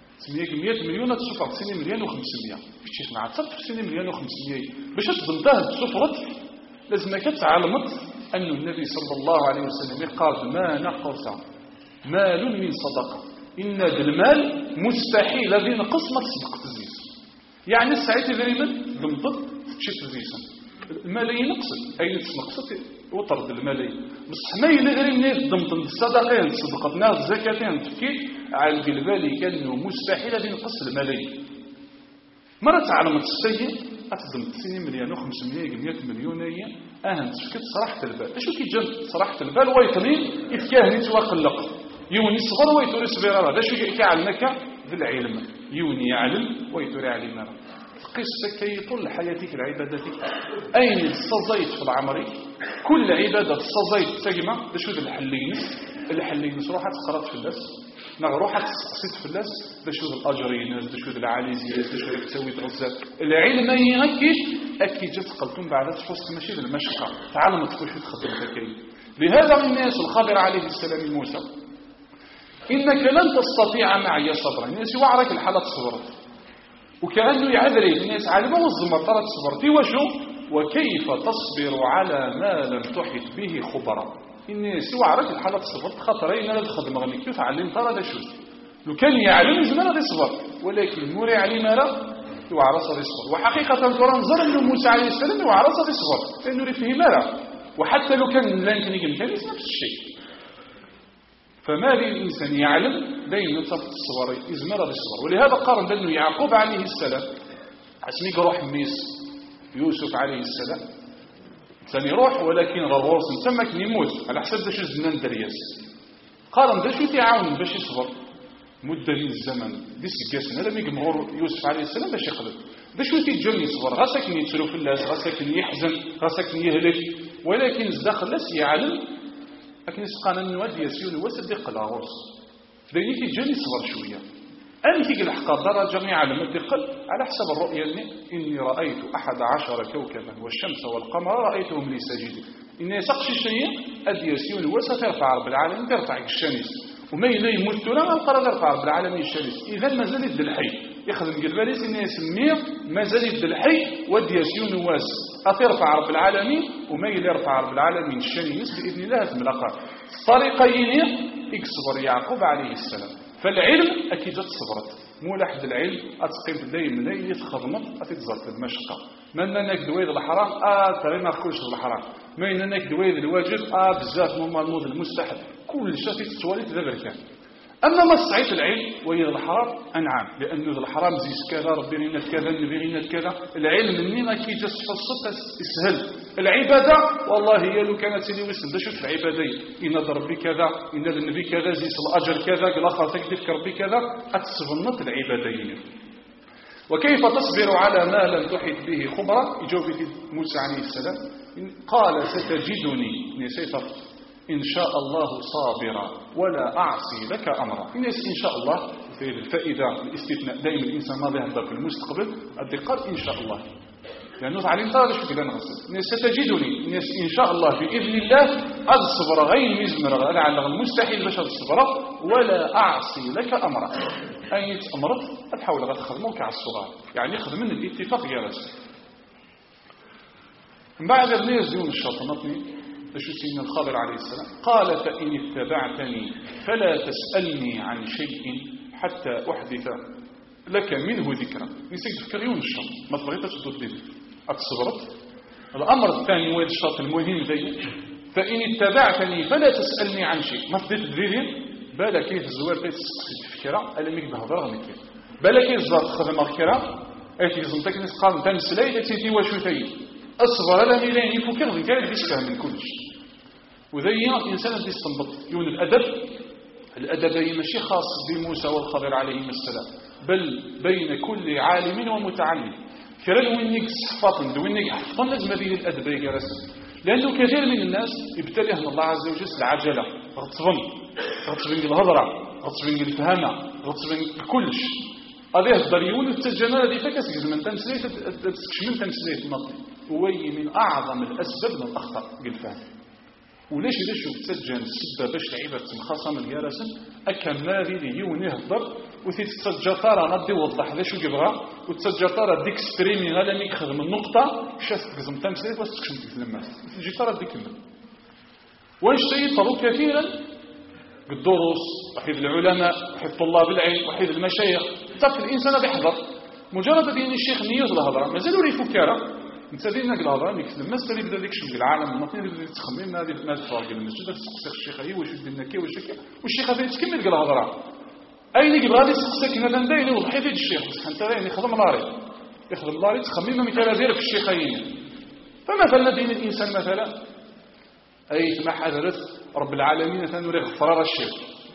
A: 100 مليون تسفك 2 مليون و500 في الشيخ نعم تصفك 2 مليون و500 باش تضمتها تسفرت لازم كتعلمت أن النبي صلى الله عليه وسلم قال ما نقص مال من صدقة إن المال مستحيل الذي نقص ما تصدق تزيس يعني الساعة تقريبا ضمضت تشي تزيسا المال ينقص أي نقصت وطرد المال بصح ما يلغري ضمض الصدقين صدقتنا الزكاتين تفكي على بالي كانه مستحيل الذي نقص المال مرة تعلمت السيء أتضم 90 مليون و500 100 مليون أهم تفكت صراحة البال أشو كي جاب صراحة البال ويطني إفكاه نتوقلق يوني صغر ويتوري صغيرة هذا شو كيعلمك بالعلم يوني يعلم ويتوري علمنا قصة كي طول حياتك العبادتك أين الصزيت في العمر كل عبادة الصزيت تجمع بشو الحلينس روحها تقرأت في الناس روحها تسقسيت في الناس بشو الأجرين بشو العاليزيات بشو تسوي تغزات العلم أكيد جات قلتم بعد تحس ماشي بالمشقة تعلمت كل شيء تخدم كي لهذا الناس الخضر عليه السلام موسى إنك لن تستطيع معي صبرا الناس وعرك الحالة صبرت وكأنه يعذري الناس عالمة والزمطرة صبرتي وشو وكيف تصبر على ما لم تحط به خبرا الناس وعرك الحالة صبرت خطرين لا تخدم غنيك يتعلم ترى ذا شو لو كان يعلم زمان هذا صبر ولكن موري علم لا يعرص هذا صبر وحقيقة القرآن زر أنه موسى عليه السلام يعرص هذا صبر لأنه رفه مالا وحتى لو كان لا يمكن يجي كان نفس الشيء فما الإنسان يعلم بين نطفة الصور إزمار بالصور ولهذا قارن بأنه يعقوب عليه السلام اسميك روح ميس يوسف عليه السلام ثاني روح ولكن غرغوص نتمك يموت على حسب داش الزنان درياس قارن داش يتعاون باش يصبر مدة من الزمن دي سكاسن هذا ميك مغور يوسف عليه السلام باش يقلب باش يتجن يصبر غاساكن يتسلو في الناس غاساكن يحزن غاساكن يهلك ولكن الداخل لاس يعلم لكن يسقان النواد يسيون وصدق العروس دايني كيجاني صبر شويه أنا كي الحقا درجه يعلم الدقل على حسب الرؤيه اني رايت 11 كوكبا والشمس والقمر رايتهم لي ساجدين ان يسقش الشيء اد يسيون وسترفع رب العالمين ترفع الشمس وما إلا يموت لا القرار ترفع رب العالمين الشمس اذا ما زال يد الحي يخدم قلباليس ان يسميه ما زال يد الحي ود يسيون واس أترفع رب العالمين وما يرفع رب العالمين الشمس بإذن الله تملقها طريقين يكسبر يعقوب عليه السلام فالعلم أكيد تصبرت مو لحد العلم أتقيم دايما لا يتخدمت أتتزرت المشقة من أنك دويد الحرام ترى ما أخوش الحرام ما أنك دويد الواجب بزاف مما الموض المستحب كل شيء تتوالي تذبر كان أما ما صعيت العلم وهي الحرام أنعم لأنه الحرام زيس كذا ربي غينا كذا النبي غينا كذا العلم مني ما كي جس فصلت يسهل العبادة والله هي لو كانت لي وسن ده شوف العبادة إن ربي كذا إن النبي كذا زيس الأجر كذا الآخر تكذب ربي كذا أتصفنت العبادين وكيف تصبر على ما لم تحط به خبرة يجاوب موسى عليه السلام قال ستجدني نسيت إن شاء الله صابرا ولا أعصي لك أمرا إن شاء الله في الفائدة الاستثناء دائما الإنسان ماضي هذا في المستقبل الدقات إن شاء الله لأنه علم ترى شو كذا نغسل ستجدني إن شاء الله بإذن الله الصبر غير مزمر لعل المستحيل باش الصبر ولا أعصي لك أمرا أي أمرت الحول غتخدموك على الصغار يعني خدمنا الاتفاق يا رسول من بعد الناس دون الشاطنطني شو سيدنا الخضر عليه السلام قال فإن اتبعتني فلا تسألني عن شيء حتى أحدث لك منه ذكرا نسيت تفكريون الشرط ما تبغيت تضد به أتصبرت الأمر الثاني وين الشرط المهم ذي فإن اتبعتني فلا تسألني عن شيء ما تبغيت تدري بالك كيف الزوار بيت تفكرة ألا ميك بهضر غنكير بالك كيف الزوار تخدم الكرة أتي زمتك نسقام تنسلي أتي وشو ثي أصبر لا ميلين يفكر ذكر بيسفهم من كل شيء وذي الإنسان اللي يستنبط يون الأدب ماشي خاص بموسى والخضر عليهم السلام بل بين كل عالم ومتعلم كرل وينك صفاطن دوينك حفظن لازم هذه الأدب يا رسول لأنه كثير من الناس يبتليهم الله عز وجل العجلة غتصبن الهضرة غتصبن الفهمة غتصبن كلش هذه الضريون والتسجنة هذه فكس من تمثيلية تكشمل تمثيلية المطلب وهي من أعظم الأسباب من الأخطاء بالفهم وليش تسجن السبة باش لعيبة تنخاصم الجرسن أكمل لي يهضر وتتسجطارة ندي وضح ذا شو يبغى وتسجطارة ديك ستريمي غالا ميك خدم النقطة شاست تقزم تمثيلية بس تكشم تلمس تسجطارة ديك المال ونشتري طلب كثيرا بالدروس، وحيد العلماء، وحيد طلاب العلم، وحيد المشايخ. حتى الإنسان بيحضر مجرد بين الشيخ نيوز الهضره مازالوا لي فكاره انت دينا الهضره اللي كتب الناس اللي بدا ديك الشيء العالم المطني اللي بدا تخمم هذه الناس فوق المسجد تسقسي الشيخ اي واش دينا كي واش كي والشيخ غادي تكمل ديك الهضره اين يبغى غادي يسقسيك هذا نداير وضحي في الشيخ بصح انت راه يخدم لاري يخدم لاري تخمم مثال ديالك الشيخين. فمثلا دين الانسان مثلا اي ما حضرت رب العالمين مثلا يريد غفرار الشيخ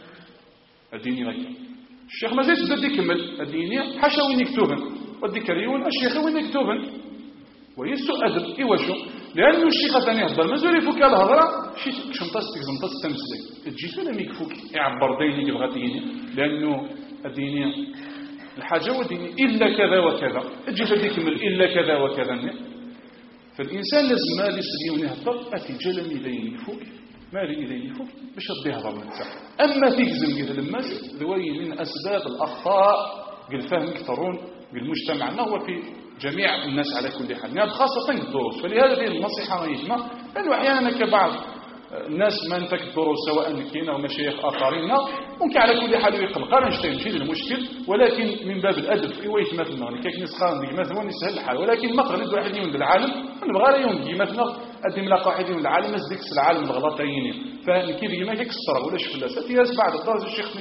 A: الديني غير الشيخ مازال تبدا يكمل الدينيه حاشا وين يكتبن والذكريون الشيخ وين يكتبن وهي سوء ادب ايواشو لانه الشيخ ثاني يهضر مازال يفك الهضره شي شنطاس تزمطاس تمسك تجي فين يكفوك يعبر ديني يبغى ديني لانه الدينيه الحاجه وديني الا كذا وكذا تجي فين يكمل الا كذا وكذا. فالانسان لازم ما يسليون يهضر اتي جلمي ديني يفوك مالي إليه يفوك باش ربي يهضر نتا. أما تيكزم كذا الماس ذوي من أسباب الأخطاء بالفهم يكثرون بالمجتمع هو في جميع الناس على كل حال هذا خاصة الدروس. فلهذا هذه النصيحة يجمع لأنه أحيانا كبعض الناس ما انتك الدروس سواء كينا ومشايخ آخرين ممكن على كل حال يقلق راه نشتي المشكل ولكن من باب الأدب في ويت مثلا كاين ناس خان مثلا يسهل الحال ولكن ما تغلط واحد يوم العالم نبغى لا يوم مثلا ادي ملاقه واحد يوم العالم ديك العالم الغلطين فكيف ما كيكسر ولا شفلا ساتياس بعد الدرس الشيخ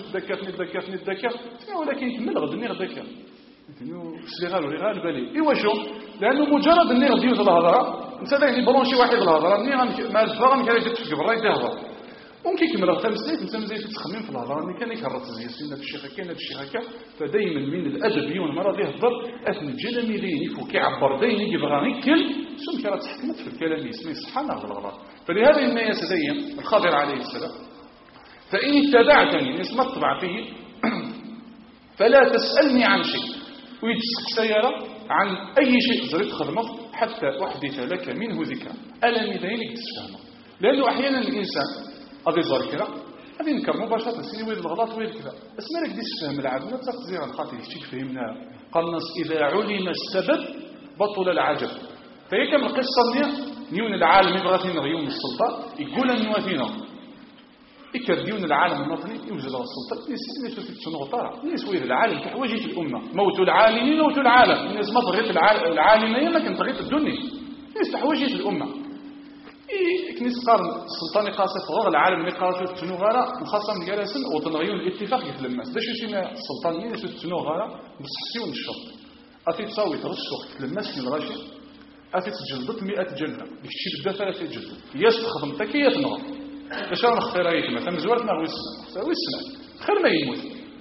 A: نتذكر ولكن يكمل غدني غداك سليغال وليغال بالي ايوا شو لانه مجرد اني غادي يوصل الهضره انت داير برونشي واحد الهضره اني ما الفراغ ما كاينش تفك برا يهضر ممكن يكمل غدا مسيت انت مزيت تخمم في الهضره اني كان يكرر تزيين في الشيخ كاين الشيخ هكا فدائما من الادب يوم ما راضي يهضر اثني جلمي ديني فوك يعبر ديني يبغى يكل سمك راه تحكمت في الكلام يسمي صحه ناخذ الغلط. فلهذا ان يتدين الخضر عليه السلام فان اتبعتني اسم الطبع فيه فلا تسالني عن شيء ويجسك سيارة عن أي شيء زريت خدمه حتى أحدث لك منه ذكرى ألا مدينك تسفهمه. لأنه أحيانا الإنسان أضي ذكرى هذه نكر مباشرة سيني ويد الغلط ويد كذا اسمع لك دي تسفهم العبد لا تقزير الخاطر يشتيك فهمنا قال الناس إذا علم السبب بطل العجب. فهي كم القصة نيون العالم يبغى غيوم السلطة يقول النواتينا يكرديون العالم المطني يوجد السلطة الناس تنغطارة الناس ويد العالم كحواجه الأمة موت العالمين موت العالم الناس ما تغيط العالمية ما كان تغيط الدنيا الناس تحواجه الأمة كنيس قارن السلطان قاصف غير العالم اللي قاصف تنغارة مخصم جالسن وتنغيون الاتفاق يتلمس داش يسمى السلطانيين يسمى تنغارة بصحسيون الشرط أتي تساوي ترسخ تلمس من الغاشي أتي تجلدت 100 جلدة بكشي بدا 3 جلدة يستخدمتك هي تنغار باش راه نختار مثلا زوارتنا ويسنا خير ما يموت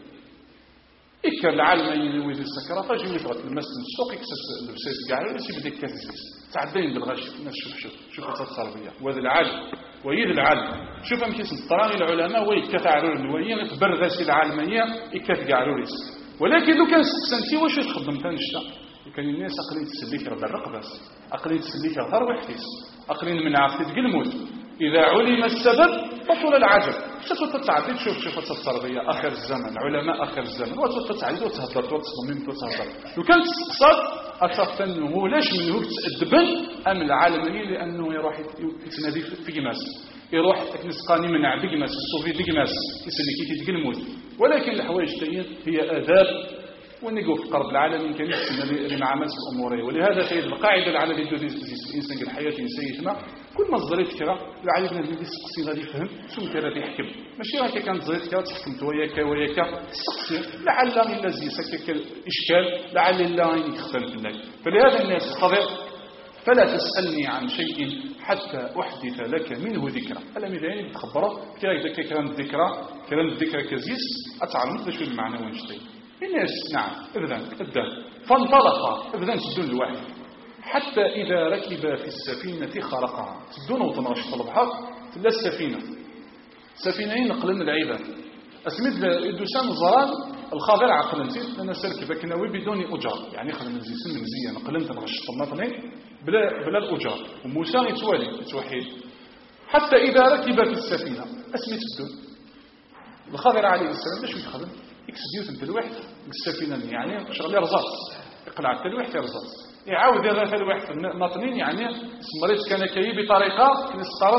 A: يكر العالم ينوي في السكرات اجي يفرط المسن السوق يكسس البسيس كاع يسيب ديك كاسيس تعدين بالغش الناس شوف التصرفيه وهذا العالم ويد العالم شوف امكيس الطراني العلماء ويتكثعوا النويه تبرغسي العالميه يكثعوا ريس ولكن لو كان سنتي واش تخدم تنشتا وكان الناس اقلين تسليك راه الرقبه اقلين تسليك راه وحديس اقلين من عافيت الموت إذا علم السبب بطل العجب شوف تتعدي تشوف التصرفية آخر الزمن علماء آخر الزمن وتتعدي وتهضر وتصمم وتهضر لو كانت تقصد أتفتنه لاش منه تأدبن أم العالمية لأنه يروح يتنادي في جماس يروح نسقاني من عبد جماس الصوفي دي جماس يسلكي في الموت ولكن الحوايج هي آداب ونقول في قرب العالم كان اللي مع عمل الأمور ولهذا تجد القاعدة العالمية الإنسان الحياة الإنسانية كل ما زريت كرا العالم اللي يسقسي غادي يفهم شنو كان غادي يحكم ماشي راك كان زريت كرا تحكمت وياك تسقسي لعل الا زيسك الاشكال لعل الا يختلف لك. فلهذا الناس القضيه فلا تسالني عن شيء حتى احدث لك منه ذكرى. الا ميداني تخبره كي كلام الذكرى كزيس اتعلمت شو المعنى وين شتي الناس نعم ابدا فانطلق ابدا سدون الواحد حتى إذا ركب في السفينة خرقها تدون وتنغش في البحر تلا السفينة سفينين نقلن العباد أسميت الدوسان الزران الخاضر عقل نزيد لأن سلك بكناوي بدون أجار يعني خلنا نزيد سن مزية نقلن تنغش في المطنين بلا الأجار وموسى يتوحيد حتى إذا ركب في السفينة أسميت الدون الخاضر عليه السلام باش يتخدم يكسديوت انت الواحد السفينة يعني شغل رزاص يقلع انت الواحد رزاص يعاود هذا الواحد في المطنين يعني سمريت كان كي بطريقة نستقرن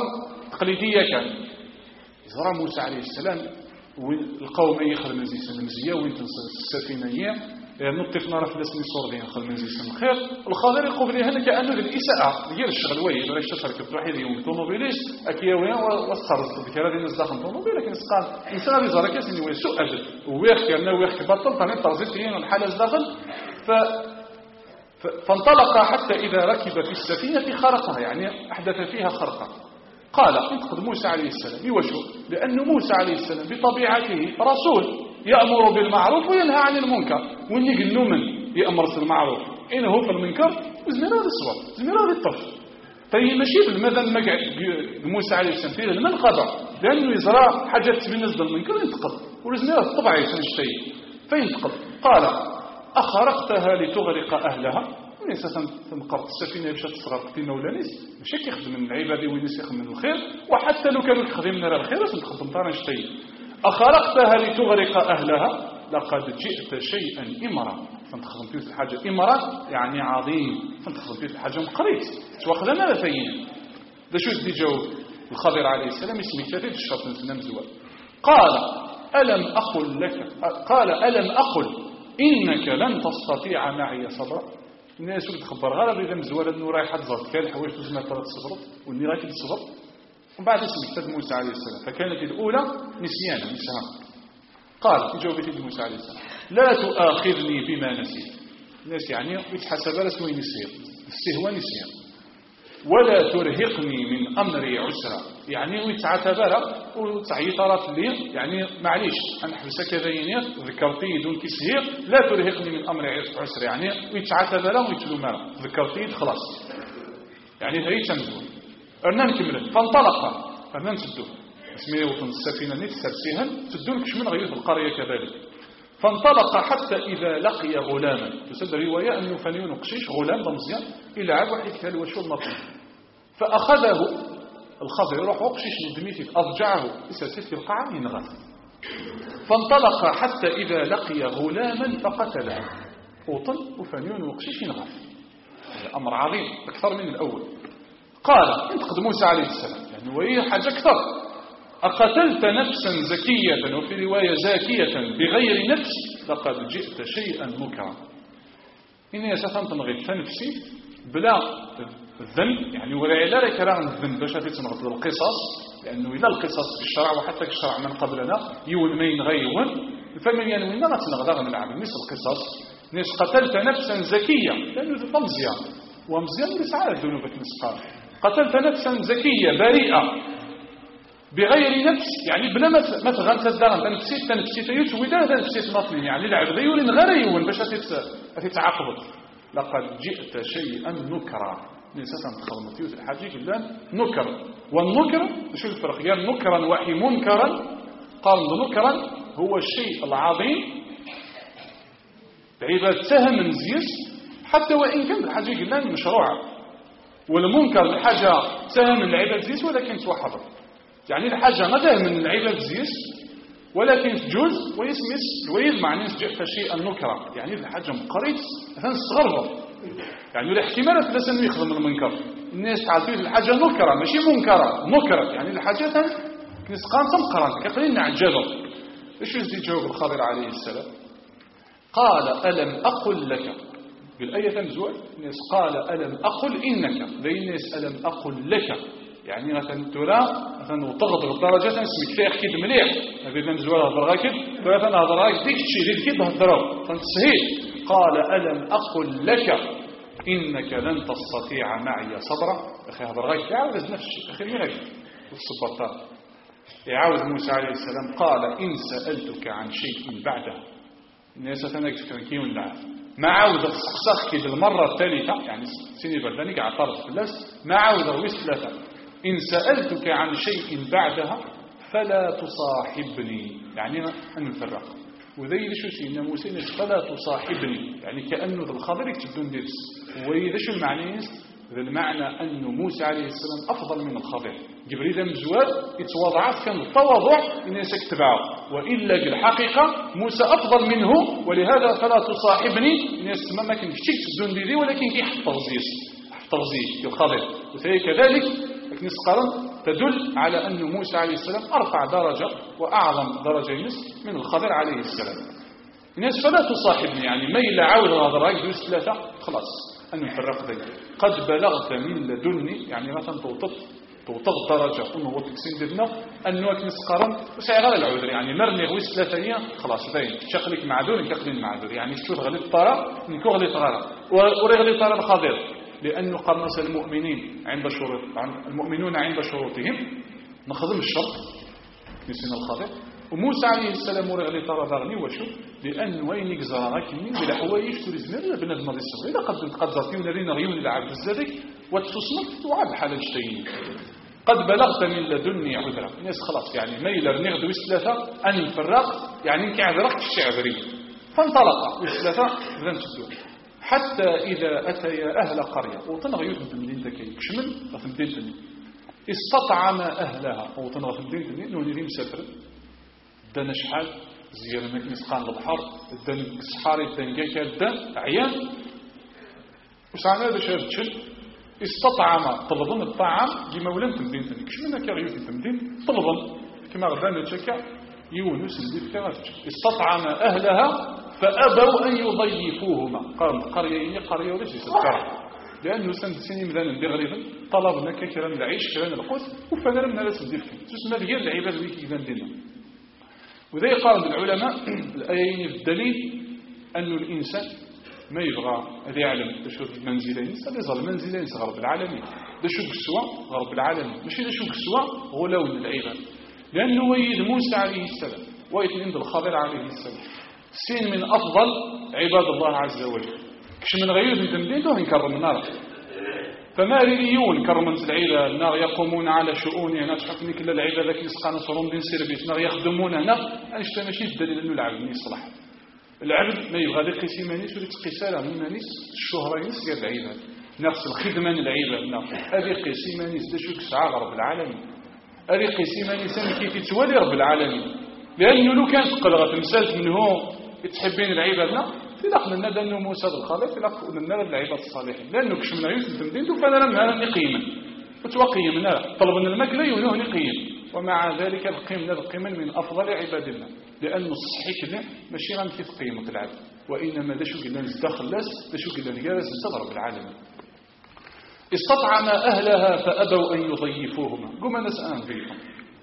A: تقليدية كان زرع موسى عليه السلام والقوم يخدم زيسان مزيا وين السفينة هي نطف نعرف لسني صور دين خدم زيسان الخير الخضر يقوم لي هنا كأنه الإساءة غير الشغل وين ولا تشترك تروح يوم طوموبيليس أكيا وين واستخرج ذكر هذه الناس داخل طوموبيل لكن قال إنسان اللي زرع كاسني وين سوء أدب ويخ كأنه ويخ بطل ثاني ترزيتين الحالة داخل فانطلق حتى إذا ركب في السفينة خرقها يعني أحدث فيها خرقا. قال انتقد موسى عليه السلام يوشو لأن موسى عليه السلام بطبيعته رسول يأمر بالمعروف وينهى عن المنكر واللي قلنا من يأمر بالمعروف إنه في المنكر وزميرا بالصواب زميرا بالطرف فهي ماشي بالمذن مقعد موسى عليه السلام فيه المن قضى لأنه يزرع حاجة بالنسبة للمنكر ينتقد والزميرا الطبعي سنشتي فينتقد. قال أخرقتها لتغرق أهلها ونسا تنقرط السفينة باش تصغر فينا ولا ناس ماشي كيخدم من العبادة وناس يخدم من الخير وحتى لو كانوا يخدمون على الخير باش نخدم طارا نشتي. أخرقتها لتغرق أهلها لقد جئت شيئا إمرا فنتخدم فيه الحاجة إمرا يعني عظيم فنتخدم فيه الحاجة مقريت تواخذ ماذا فين ده شو دي جاوب الخضر عليه السلام اسمي كثير الشرط نسلم زوال. قال ألم أقل إنك لن تستطيع معي صبرا الناس تخبر غير إذا مزوال أنه رايح تزرط كان الحوايج تزمى ثلاث صبر وإني رايح تصبر وبعد اسم موسى عليه السلام فكانت الأولى نسيانا نسها. قال في جوابة موسى عليه السلام لا تؤاخذني بما نسيت الناس يعني يتحسب رسمه نسيان استهوى نسيان ولا ترهقني من أمري عسرا يعني ويتعتبر وتعيطرات لي يعني معليش أنا حبسك ذينيات ذكرتي دون كسهير لا ترهقني من أمري عسرا يعني ويتعتبر ويتلومر ذكرتي خلاص يعني هي تنزل أرنا نكمل فانطلق أرنا نسدو اسمه وطن السفينة نتسرسيها تدولك شمن غير في القرية كذلك. فانطلق حتى إذا لقي غلاما تسد رواية أنه فنيون قشيش غلام بمزيان إلى عب واحد كان وشو المطلوب فأخذه الخضر يروح وقشيش ندميتي أضجعه إساسيتي القاعة ينغث. فانطلق حتى إذا لقي غلاما فقتله وطن وفنيون وقشيش ينغث أمر عظيم أكثر من الأول. قال انتقد موسى عليه السلام يعني وهي حاجة أكثر أقتلت نفسا زكية وفي رواية زاكية بغير نفس لقد جئت شيئا مكرا إني ستنغي نفسي بلا الذنب يعني ولا لا يكران الذنب باش تنغط القصص لأنه إلى القصص في الشرع وحتى في الشرع من قبلنا يول ما ينغيون الفم ينوينا ما تنغضغ من العمل مثل القصص ناس قتلت نفسا زكية لأنه ذو مزيان ومزيان يسعى ذنوبك مسقار قتلت نفسا زكية بريئة بغير نفس يعني بلا ما تغنت الدار تنفسيت يتوي دا تنفسيت مطلين يعني العبد يولين غير يولين باش تتعاقبوا. لقد جئت شيئا نكرا نسيت تخلمت يوسف الحاجي قلنا نكر والنكر شو الفرق يعني نكرا وحي منكرا قال نكرا هو الشيء العظيم عباد سهم مزيس حتى وإن كان الحاجي قلنا مشروعة والمنكر الحاجة سهم العباد زيس ولكن توحظت يعني الحاجة غدا من العباد زيس ولكن تجوز ويسمس الويل مع ناس جئت شيئا نكرا يعني الحاجة مقريت مثلا استغربوا يعني الاحتمالات بس انه يخدم المنكر الناس تعرفين الحاجة نكرا ماشي منكرة نكرة يعني الحاجة نسقان تمقرا كقلين عجبا ايش يزيد جواب الخضر عليه السلام. قال ألم أقل لك بالآية مزوال الناس قال ألم أقل إنك ذي الناس ألم أقل لك يعني مثلا ترى مثلا تغضب درجة اسمك فيها حكيت مليح هذا مزوال هضر غاكد مثلا هضر غاكد ديك تشي ديك كيد هضروا فنتسهيل. قال ألم أقل لك إنك لن تستطيع معي صبرا أخي هضر غاكد يعاود نفسه أخي مين غاكد الصبرتان يعاود موسى عليه السلام. قال إن سألتك عن شيء بعده الناس تنكتك كي ونعرف ما عاود تسقسخ كي بالمرة الثالثة يعني سيني برداني قاعد طرف فلاس ما عاود رويس ثلاثة إن سألتك عن شيء بعدها فلا تصاحبني يعني أن نفرق وذي شو سينا موسى فلا تصاحبني يعني كأنه ذا الخضر يكتبون درس وإذا شو المعنى ذا المعنى أن موسى عليه السلام أفضل من الخضر جبريل مزوال يتواضع كان التواضع الناس يتبعه وإلا بالحقيقة موسى أفضل منه ولهذا فلا تصاحبني الناس ما كان كتير تبدون دي ولكن كي حفظ زيس الخضر وثاني كذلك نسقرا تدل على أن موسى عليه السلام أرفع درجة وأعظم درجة من الخضر عليه السلام. الناس فلا تصاحبني يعني ما إلا عاود هضرك دوز ثلاثة خلاص أن نفرق ذلك. قد بلغت من لدني يعني مثلا توطغ درجة أنه تكسين دبنا أنه نسقرا وسعي غير العذر يعني مرني غويس ثلاثة أيام خلاص باين شقلك معذور كقلين معذور يعني شو غلي الطارة نكو غلي طارة ورغلي طارة الخضر لأنه قرنص المؤمنون عند شروطهم نخدم الشرط نسينا الخضر وموسى عليه السلام ورغلي طارة ضغني وشو لأن وين يقزر غاكمين بلا حوايج تريزنا بنا الماضي الصغير إذا قد زرتيون لنا غيون العبد الزادك وتصمت وعب حال الجتين قد بلغت من لدني عذرا الناس خلاص يعني ما يلر نغدو الثلاثة أن نفرق يعني كعذرك الشعبري فانطلق الثلاثة ذن تسدون حتى إذا أتيا أهل قرية وطنغ يوتن تمدين تكي كشمل غفمدين تنين استطعم أهلها وطنغ غفمدين تنين نوني ذي مسافر دانا شحال زيارة نسقان البحر دان سحاري دان جاكا دان عيان وسعنا هذا شاب تشل استطعم طلبن الطعام كما ولم تمدين تنين كشمل كاغيوتن تمدين طلبن كما غدان تشكا يونس اللي كاغاتش استطعم أهلها فأبوا أن يضيفوهما قرية وليس يسكرها لأنه سنين مذانا اللي غريبا طلبنا كرام العيش كرام القوت وفانا لم نرس الدفن تسمى غير العباد اللي كي دينا وذا يقارن العلماء الآيين الدليل أن الإنسان ما يبغى هذا يعلم تشوف المنزلين يظهر المنزلين غرب العالمين ده شوف السواء غرب العالمين ماشي ده شوف السواء غلون العباد لأنه ويد موسى عليه السلام ويد عند الخضر عليه السلام سين من أفضل عباد الله عز وجل كش من غيوث تمدينه ينكرم النار فما ريليون كرمت العيلة النار يقومون على شؤونها ناس حكمي كل العيلة ذاك يسقان صورهم دين سيربيس نار يخدمون هنا أنشتا ماشي الدليل أنه العبد يصلح العبد ما يبغى ذاك قيسيمانيس ولا تقيساله من مانيس الشهرانيس قال العباد نفس الخدمة العباد هذه قيسيمانيس ده شو كسعى رب العالمين هذه قيسيمانيس كيف يتولي رب العالمين لأنه لو كان تقلغة تمثالت منه يتحبين العبادنا في لقنا الندى أنه موسى الخالق في لقنا الندى العباد الصالحين لأنه كشمنا يوسف تمدينته فأنا لم نرى نقيما وتوقيمنا طلبنا المكلة يونه نقيم ومع ذلك القيمة من أفضل عباد الله لأنه الصحيح كله ماشي غير كيف قيمة العبد وإنما ده شو قلنا نزدخلس ده شو قلنا نجالس نستغرب العالم استطعم أهلها فأبوا أن يضيفوهما قم نسأل فيهم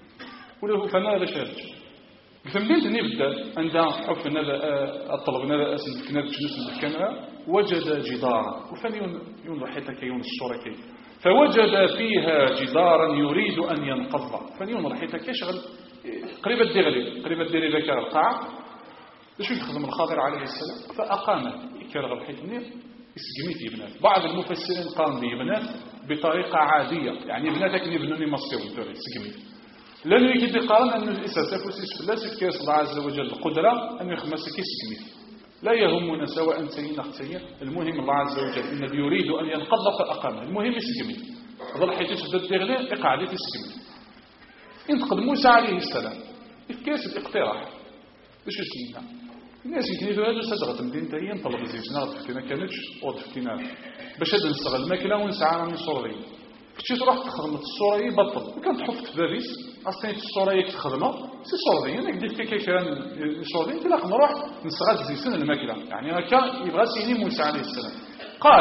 A: وله فما بشارج فمدينة نبدأ عندها حف الطلب نذا أسن كناد جنوس الكاميرا وجد جدارا وفن ينضحيتك يون الشركي فوجد فيها جدارا يريد أن ينقض فن رحيتك يشغل قريب الديري ذاك القاعة شو يخدم الخضر عليه السلام فأقامه يكرغ الحيط منير يسجميت يبنات بعض المفسرين قام بيبنات بطريقة عادية يعني بناتك يبنوني مصير يسجميت لأنه يجب يقارن أن الإنسان تفوسيس فلاسك كيس الله عز وجل القدرة أن يخمسك يسجميت لا يهمنا سواء سيئين أختيين المهم الله عز وجل إنه يريد أن ينقض فأقامه المهم يسجميت ظل حيث يسدد دغلي إقعد يسجميت انتقد موسى عليه السلام كيس الاقتراح باش يسمينا الناس يمكن يدوا هذا صدقة مدينة هي نطلب زيتنا تفتينا كانتش وتفتينا باش هذا نستغل الماكلة ونسعى من الصوريين كنتي تروح تخدم الصوريين بطل وكان تحط في بابيس اصلا الصوريين تخدمها سي صوريين انا قلت لك كان الصوريين تلاقى نروح نستغل زيتنا الماكلة يعني هكا يبغى سيني موسى عليه السلام قال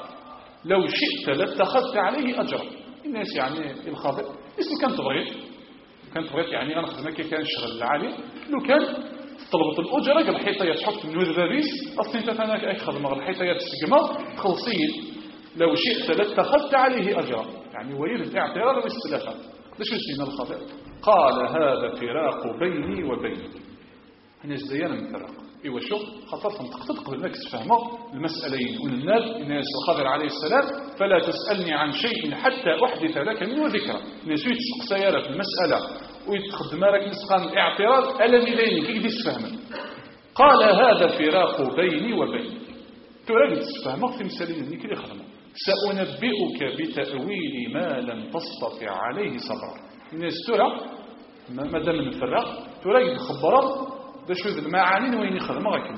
A: لو شئت لاتخذت عليه أجرا الناس يعني الخاطئ اسمه كان تبغيت يعني انا خدمك كان الشغل العالي لو كان طلبت الأجرة قال الحيطة يتحط من البابيس أصلا انت فانك أخذ الحيطة يتسجمها خلصين لو شئت لاتخذت عليه أجرا يعني ويل الاعتراض والاستلافة ليش يسمينا الخطأ قال هذا فراق بيني وبينك الناس ديانا من فراق إيوه شو خطرتهم تقتدق بالناس تفهموا المسألين والناس الناس الخضر عليه السلام فلا تسألني عن شيء حتى أحدث لك منه ذكرى الناس يتسق سيارة في المسألة ويتخدم لك نسخان الاعتراض ألم بينك كيف تفهمه قال هذا فراق بيني وبينك تريد تفهمه في مسألين اللي كده خدمه سأنبئك بتأويل ما لم تستطع عليه صبرا الناس ترى ما دام نفرق تريد خبرات ده شو المعاني وين يخدم غاكم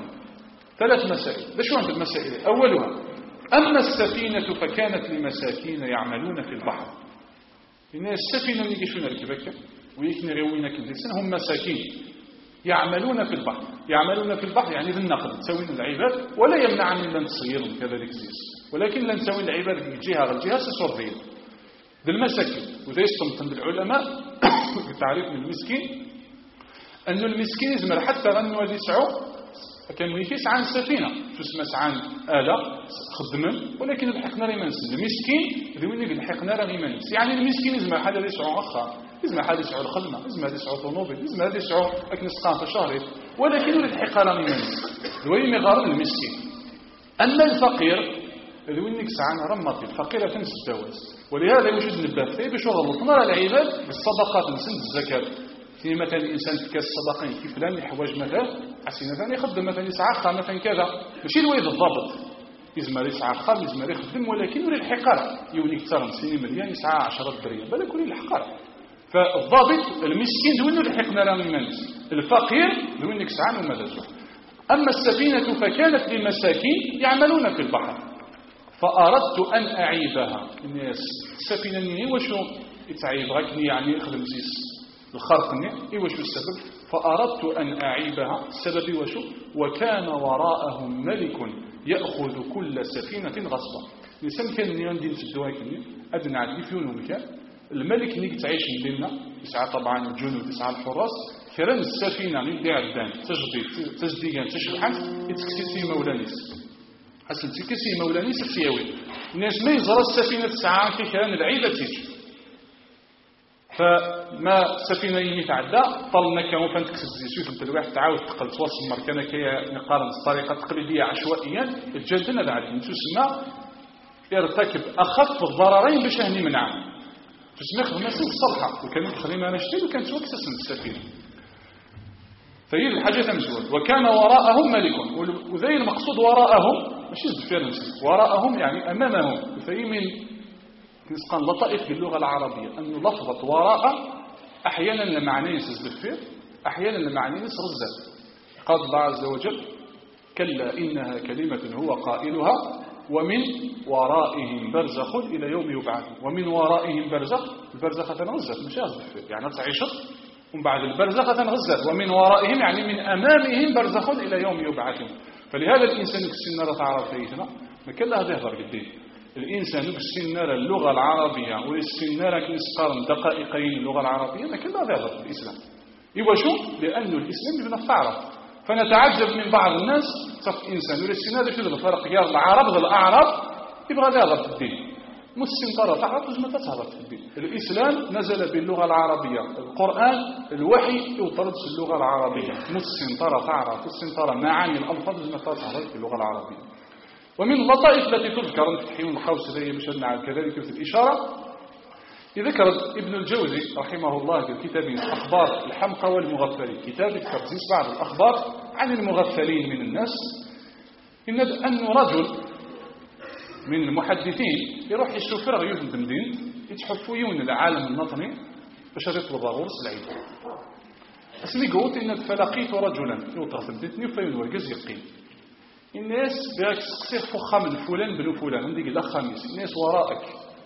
A: 3 مسائل ده شو عند المسائل أولها أما السفينة فكانت لمساكين يعملون في البحر إن السفينة اللي كيفين ركبك ويكني غيوينك الإنسان هم مساكين يعملون في البحر. يعملون في البحر يعني بالنقل تسوين العباد، ولا يمنع من أن تصيرهم كذلك زيس، ولكن لن تسوي العباد الجهة الجهة سيصرفين ذي المساكين. وذا يستمتن بالعلماء بتعريف من المسكين أن المسكين يزمر حتى غنوا يسعوا كان يكيس عن سفينة تسمى عن آلة خدما، ولكن الحقنا ريمانس المسكين ذويني بالحقنا ريمانس. يعني المسكين يزمر حدا يسعوا أخر، يزمر حدا يسعوا الخدمة، يزمر يسعوا طنوبل، يزمر يسعوا أكنسقان في شهرين، ولكن الحق ريمانس ذويني غار المسكين. أما الفقير ذويني كسعان رمضي الفقير تنس الدواز. ولهذا يوجد نبه فيه باش غلطنا العباد بالصدقات نسند الزكاة. في مثلا الانسان في كاس الصدقين كيف فلان يحوج مثلا حسين مثلا يخدم مثلا يسعى مثلا كذا ماشي الويد الضابط يزمر يسعى خام يزمر يخدم، ولكن يولي الحقاره يولي اكثر من 2 مليون يسعى 10 درهم بالك يولي الحقاره. فالضابط المسكين دون الحقنا لا من الفقير دون يسعى وما لازم. اما السفينه فكانت لمساكين يعملون في البحر فاردت ان اعيبها. الناس السفينه ني واش يتعيب غاكني يعني يخدم زيس الخرق إيه وشو السبب؟ فأردت أن أعيبها. السبب وشو؟ وكان وراءهم ملك يأخذ كل سفينة غصبا. نسم كان يندين تدواكني أدنى عدي فيونهم كان الملك نيك تعيش مدينة يسعى طبعا الجنود يسعى الحراس كران السفينة من دي عدان تجديا تشلحان يتكسي مولانيس حسن تكسي مولانيس السياوي. الناس ما يزرى السفينة تسعى كي كان العيبة تيجي. فما سفينة يتعدى طلنا كانوا فانت كسب زيسوس انت الواحد تعاود تقل توصل مركنا كي نقارن الطريقة التقليدية عشوائيا الجلدنا بعد تسمى يرتكب أخف الضررين باش هني منعه تسمى خدمة صلحة وكان يخدم أنا شتي وكان توكسس السفينة. فهي الحاجة تمزول. وكان وراءهم ملك وذي المقصود وراءهم ماشي زفير وراءهم يعني أمامهم. فهي من نسقان لطائف باللغة العربية أن لفظة وراء أحيانا لمعنى يسزدفير أحيانا لمعنى يسرزد. قال الله عز وجل كلا إنها كلمة هو قائلها ومن ورائهم برزخ إلى يوم يبعثون. ومن ورائهم برزخ البرزخة تنغزت مش يسزدفير يعني تعيشت ومن بعد البرزخة تنغزت ومن ورائهم يعني من أمامهم برزخ إلى يوم يبعثون. فلهذا الإنسان كسنة تعرف فيهنا ما كان له ذهبر قديه الإنسان يكسنر اللغة العربية ويسنر كنسقارن دقائقين اللغة العربية ما كان لا ذهب في الإسلام. يوشو لأن الإسلام يبنى تعرف. فنتعجب من بعض الناس تصف إنسان يرسل هذا الفرق يا العرب الأعراب يبغى ذهب في الدين مستنطرة تعرف لازم تتهرب في الدين. الإسلام نزل باللغة العربية القرآن الوحي يطرد في اللغة العربية مستنطرة تعرف السنطرة معاني الألفاظ لازم تتهرب في اللغة العربية. ومن اللطائف التي تذكر في تحيون القوس زي مشهدنا كذلك في الإشارة ذكر ابن الجوزي رحمه الله في كتابه أخبار الحمقى والمغفلين كتاب تخصيص بعض الأخبار عن المغفلين من الناس أن رجل من المحدثين يروح يشوف رغيوف البندين يتحفويون العالم النطني باش يطلب غرس العيد اسمي قلت إن فلقيت رجلا يوطرف الدتني فين ورقز يقين الناس بيك تسقسيخ فخا من فلان بنو فلان عندك إلى خميس الناس وراءك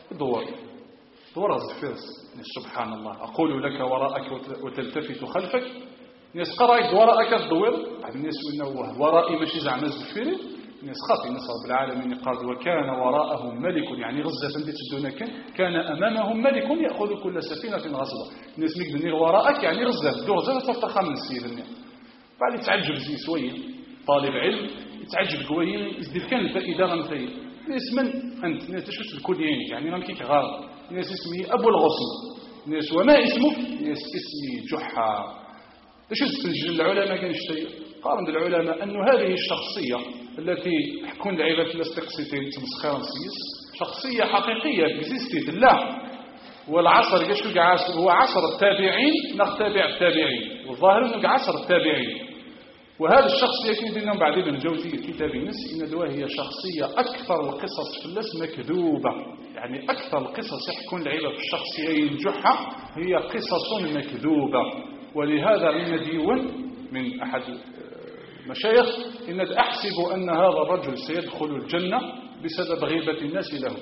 A: دور الزفيرس سبحان الله أقول لك وراءك وتلتفت خلفك الناس قرأت وراءك الدور الناس إنه ورائي ماشي زعما الزفيري الناس خاطئ الناس رب العالمين قال وكان وراءهم ملك يعني غزة عندي تدونك كان أمامهم ملك يأخذ كل سفينة غصبة الناس مقدني وراءك يعني غزة دو غزة تفتخ من السيد بعد يتعجب زي سوية طالب علم يتعجب قوي يزدير كان الفائدة غنفايد ناس من أنت ناس تشوش الكوديين يعني رمكيك غار ناس اسمي أبو الغصن ناس وما اسمك ناس اسمي جحا ايش تسجل العلماء كان يشتي قارن العلماء أنه هذه الشخصية التي تكون لعيبة الاستقصيتين تمسخيرا سيس شخصية حقيقية بزيستي الله والعصر يشوق عصر هو عصر التابعين نختابع التابعين والظاهر أنه عصر التابعين وهذا الشخص يكون دينهم بعد ابن الجوزي الكتاب نس إن دوا هي شخصية أكثر القصص في الناس مكذوبة يعني أكثر القصص يحكون العيبة في الشخصية الجحة هي قصص مكذوبة. ولهذا من ديون من أحد المشايخ إن أحسب أن هذا الرجل سيدخل الجنة بسبب غيبة الناس له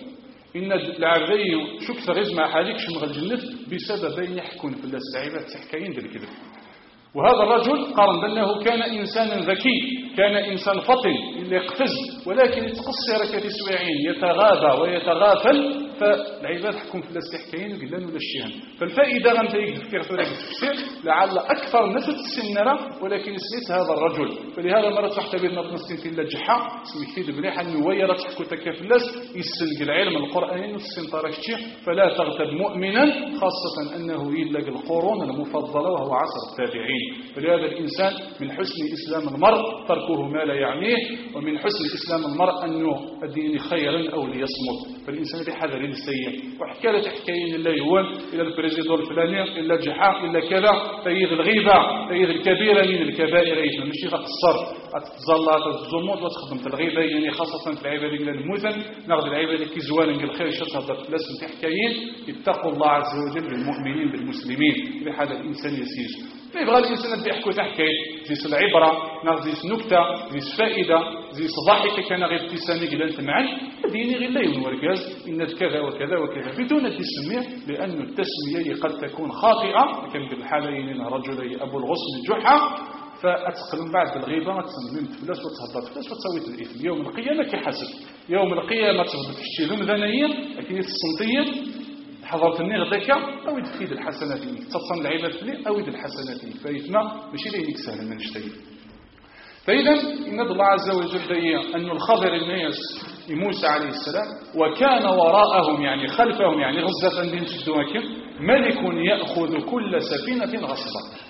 A: إن العبدي شو كثر يزمع حالك شمغ الجنة بسبب يحكون في الناس العباد تحكاين ذلك الكذب. وهذا الرجل قارن بأنه كان إنسانا ذكي، كان إنسان فطن اللي يقفز، ولكن يتقصر كتسويعين يتغابى ويتغافل، فالعباد حكم في الاستحكاين قلنا ولا الشيهان. فالفائدة غنتيك تفكير في التفسير لعل أكثر نفس السنرة، ولكن سميت هذا الرجل. فلهذا مرة تحتبرنا بنصين في اللجحة سميكيد بليحة نويرة تحكو تكافلاس يسلق العلم القرآن والسنطرة كتير. فلا تغتب مؤمنا، خاصة أنه يلق القرون المفضلة وهو عصر التابعين. فلهذا الإنسان من حسن إسلام المرء تركه ما لا يعنيه، ومن حسن إسلام المرء أنه الدين خيرا أو ليصمت. فالإنسان بحذر السيء. وحكاية تحكاين إلا يوان إلى البريزيدور الفلاني إلا جحا إلا كذا، فإذ الغيبة فإذ الكبيرة من الكبائر يسمى ماشي غتقصر تتزلط تزموت وتخدم الغيبة، يعني خاصة في العبادة إلى المثل ناخذ العبادة كي زوال نقول الخير شتهضر في الناس تحكاين. اتقوا الله عز وجل بالمؤمنين بالمسلمين بهذا الإنسان يسير. فيبغى الإنسان يحكوا تحكي زيس العبرة ناخذ زيس نكتة زيس فائدة زيس ضحكة كان غير ابتسامي قلنا أنت معن ديني غير لا يون ورقاز إن كذا وكذا وكذا بدون التسمية، لأن التسمية قد تكون خاطئة. كان بالحالين رجلي أبو الغصن الجحا فأتقلم بعد بالغيبة ما تسمم تفلس وتهضر تفلس وتسوي الإثم. يوم القيامة كحسب يوم القيامة تهضر في الشيء ذنية لكن الصنطية حضرت النير ذكا أو يدخل الحسنات لك تصن العباد لي أو يد الحسنات لك فإثما ماشي ليك سهل من نشتغل. فإذا إن الله عز وجل ديا أن الخضر الناس موسى عليه السلام وكان وراءهم يعني خلفهم يعني غزة بنت الدواكر ملك يأخذ كل سفينة غصبا.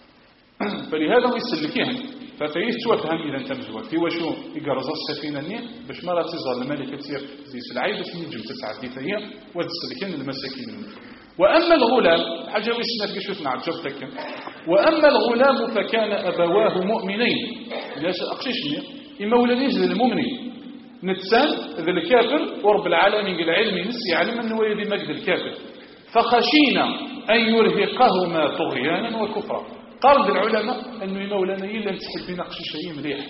A: فلهذا يسلكيها فتيست وفهم إذا تمزوا في وشو يقرز السفينة نية باش ما لا تظهر الملكة تصير زي العيب بس نجم تسعدي فيها وتسلكين المساكين. وأما الغلام حاجة ويسنات كشوف نعجبتك. وأما الغلام فكان أبواه مؤمنين. ليش أقشيشني إما ولديش للمؤمنين نتسان ذي الكافر ورب العالمين العلم نسي يعلم أنه يدي مجد الكافر فخشينا أن يرهقهما طغيانا وكفرا. قال العلماء أنه مولانا إلا تحبين أقشي شيء مليح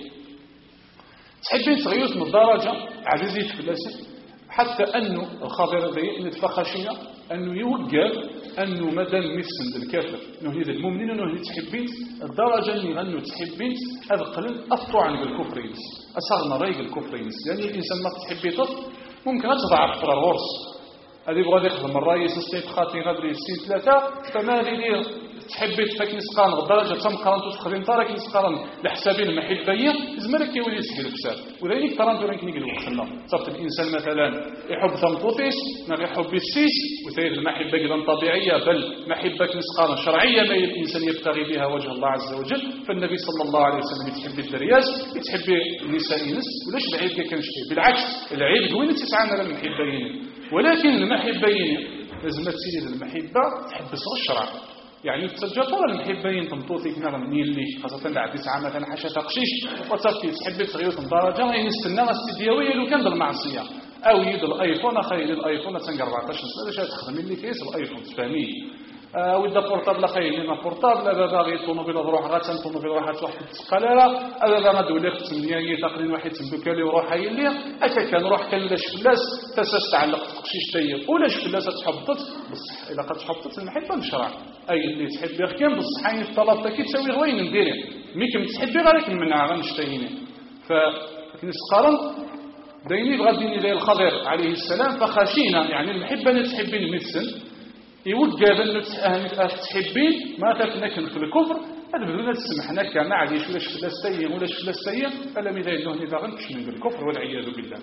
A: تحبين تغيوت من الدرجة عزيزي تفلاسل حتى أنه الخبر ذي أن تفخشينا أنه يوقف أنه مدام مثل الكافر أنه هذا المؤمنين أنه تحبين الدرجة اللي أنه تحبين أذقلن أفطو عن الكفر ينس أصغنا رأيك الكفر ينس يعني الإنسان ما تحبي طف ممكن تضعف في الغرس هذه بغض يخدم الرئيس السيد خاطي غادري السين ثلاثة فما لي تحبي تفك نسقان الدرجة تم قرنتو تخدم طارك نسقان لحسابي المحبية زمرك كيولي يسجل بساب وذلك قرنتو رانك نقول وخلنا صفت الإنسان مثلا يحب ثمطوطيس ما يحب السيس وثير المحبة جدا طبيعية بل محبة نسقان شرعية ما الإنسان يبتغي بها وجه الله عز وجل. فالنبي صلى الله عليه وسلم يتحب الدرياس يتحب النساء ينس ولاش العيب كان شيء بالعكس العيب وين تسعنا للمحبين ولكن المحبين لازم تسير المحبة تحب الشرع يعني تسجل المحبين تمطوطي كنا نيلي خاصة بعد 9 مثلا حاشا تقشيش وتصفي تحب تغيوت الدرجة غير نستنى استديوية لو كان بالمعصية أو يد الآيفون خير الآيفون تنقر 14 سنة باش تخدم اللي كيس الآيفون تفهمي وإذا بورتابل خير لنا بورتابل هذا باغي طوموبيل روح غاتن طوموبيل روح واحد الثقالة هذا ما دولي تسميه تقريبا واحد تمدوك لي وروح هايلي هكا كان روح كان لاش فلاس تساس تعلق تقشيش تايا ولاش فلاس تحبطت بصح إذا قد حبطت المحبة نشرع أي اللي تحب يخيم بصح حين الطلب تاكي تسوي غوين نديري ميكم تحبي غيرك المنع غنشتيني فكنسقارن ديني بغا ديني لي الخضر عليه السلام فخشينا يعني المحبة نتحبين المثل يوجد أن تحبين ما تفنكن في الكفر هذا بدون تسمحنا كان عاديش ولاش فلسطين ولاش فلسطين فلم يدينه نظام كش من الكفر والعياذ بالله.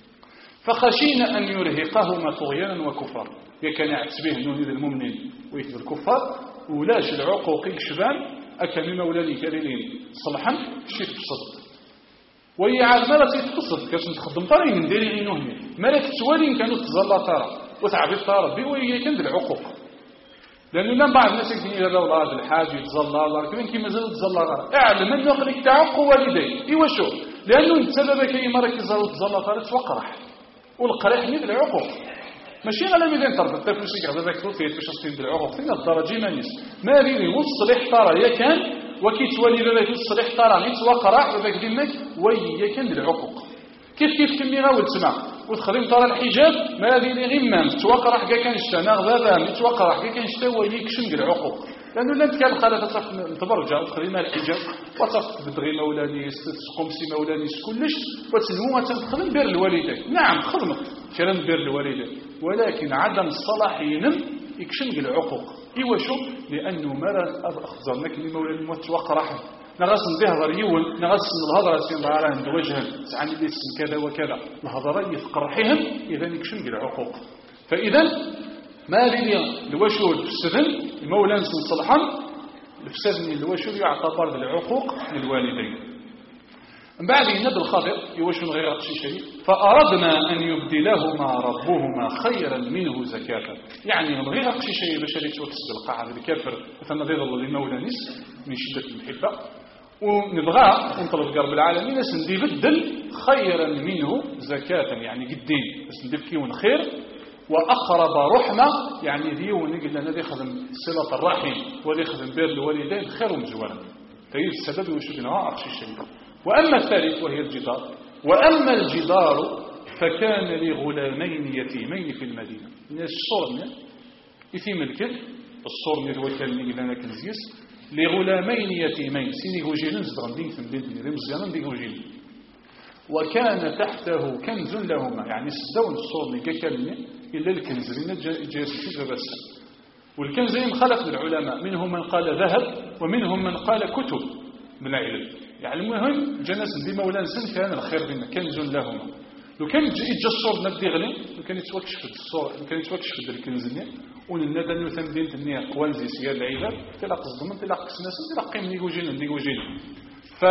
A: فخشينا أن يرهقهما طغيانا وكفرا يكن يعتبه أنه هذا المؤمنين ويكذب الكفار ولاش العقوق يكشبان أكن مولاني كريلين صلحا شيء بصدق وهي عاد مالك تتصل كاش نتخدم طاري من ديري غينوهني مالك توالين كانوا تزلا طارا وتعبي طارا بي وهي كان العقوق لأنه لم بعض الناس يكون إلى أولاد الحاج يتزلا الله كمان كي مازال تزلا اعلم أنه خليك تعق والديك إيوا شو لأنه السبب كي مرك تزلا طارا توقرح والقرح من العقوق ماشي على ميدان تربط الطفل شي هذا ذاك توفيت باش تصير بالعقوق فين الدرجه مانيس ما بيني والصليح طارا يا كان وكيتولي باباك الصليح طارا نيت وقرح باباك ديمك وهي كان العقوق كيف كمي غاول تسمع وتخدم ترى الحجاب ما هذه اللي غمام توقع راح كان شتا غضبان توقع راح كان شتا ويكشم العقوق لانه لا كان خاله تصف تبرجا وتخدم الحجاب وتصف بدغي مولاني تقومسي مولاني كلش وتسلموا تخدم بير الوالدين نعم خدمه كلام بير الوالدين ولكن عدم الصلاح يكشم العقوق ايوا شو لانه مرة اخزرناك لمولاني متوقع راح نغص بهضر يول نغص الهضره سين راه عند وجه عن اللي كذا وكذا الهضره يفقرحهم اذا يكشم العقوق فاذا ما لي الوشول السذن المولان صلحان الفساد الوشول يعتبر بالعقوق للوالدين من بعد يند الخاطر يوشون غير شيء فأردنا أن يبدلهما ربهما خيرا منه زكاة يعني من غير شيء بشري توكس بالقاعدة الكافر مثلا غير الله لمولانيس من شدة المحبة ونبغى نطلب رب العالمين ندي بدل خيرا منه زكاة يعني قدين ندي كيون خير وأقرب رحمة يعني ديون نقول لنا يخدم صلة الرحم ويخدم بير الوالدين خير مزوانا تريد السبب وشبنا أخشي شيء وأما الثالث وهي الجدار وأما الجدار فكان لغلامين يتيمين في المدينة من الصورة يتيم الكل الصورة الوكال اللي لنا كنزيس لغلامين يتيمين سيني هجيلين زدغندين ثمدين رمزيانا دي هجيلين وكان تحته كنز لهما يعني سدون الصورة ككلمة إلا الكنز لنا جاسوس بس والكنزين خلق للعلماء منهم من قال ذهب ومنهم من قال كتب من العلم يعني المهم جناس دي مولان سن كان الخير بنا كنز لهما لو كان يجي الصور ندي غلي لو كان يتوكش في الصور لو كان يتوكش في الكنزنيه وننادى انه ثمدين الدنيا قوانزي سيال العباد تلاق الضمن تلاق الناس تلاق قيم نيجوجين ف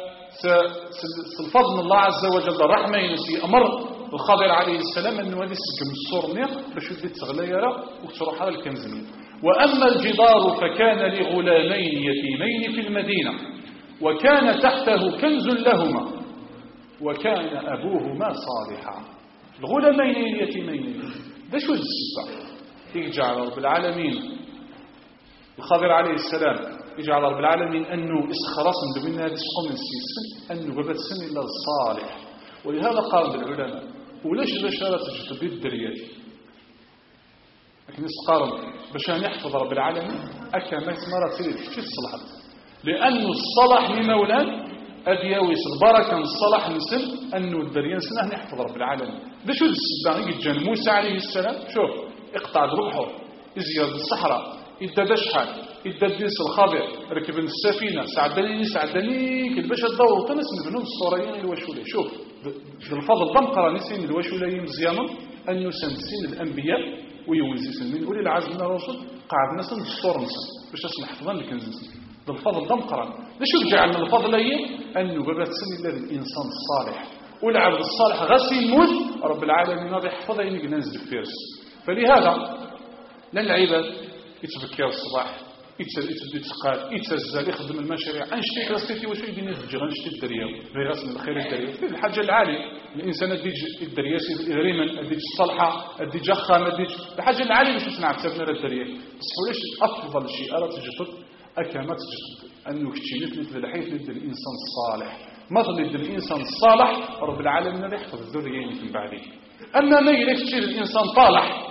A: الفضل الله عز وجل الرحمه ينسي امر الخضر عليه السلام انه هذه سجم الصور باش يدي تغليره وتروح على الكنزنيه واما الجدار فكان لغلامين يتيمين في المدينه وكان تحته كنز لهما وكان أبوهما صالحا الغلامين اليتيمين ده شو السبب يجعل رب العالمين الخضر عليه السلام يجعل رب العالمين أنه إسخرصن بمن هذا السقوم السيسن أنه ببت سن إلا الصالح ولهذا قال العلماء وليش بشارة تجد بالدريات لكن يسقارن بشان يحفظ رب العالمين أكامات مرة تريد في الصلاح لأن الصلاح لمولان أدياويس البركة الصلاح نسل أنه الدريان سنة نحفظ رب العالمين ده شو السبان يجي موسى عليه السلام شوف اقطع روحه ازياد الصحراء إدى دشحال إدى الدنس الخاضع ركب السفينة سعدني كل باشا الدور وطنس من بنون الصوريين الوشولي شوف بالفضل بمقرى نسين الوشوليين مزيانا أن يسنسين الأنبياء ويوزيسن من أولي العزم من الرسول قاعد نسن الصور نسن باش اسم حفظان لكنزنسن بالفضل دمقرا ليش جعلنا الفضل أنه ببات سن الله الإنسان الصالح والعبد الصالح غسي يموت رب العالمين راح يحفظه ينقل ننزل الفيرس فلهذا لن العباد يتفكر الصباح يتسقال يتسزل يخدم المشاريع انشتي كلاستيتي واش يدير الجيران انشتي الدريا غير غسل الخير الدريا في الحاجه العاليه الانسان ادي الدريا ريما ادي الصلحه ادي جخام ادي الحاجه العاليه باش تصنع تسبنا الدريا بس ولاش افضل شيء ارى تجسد أكامات جسد أنه كتشينت مثل الحيث لدى الإنسان الصالح مثل لدى الإنسان الصالح رب العالمين يحفظ الذريين من بعده أما ما يلكتشي الإنسان طالح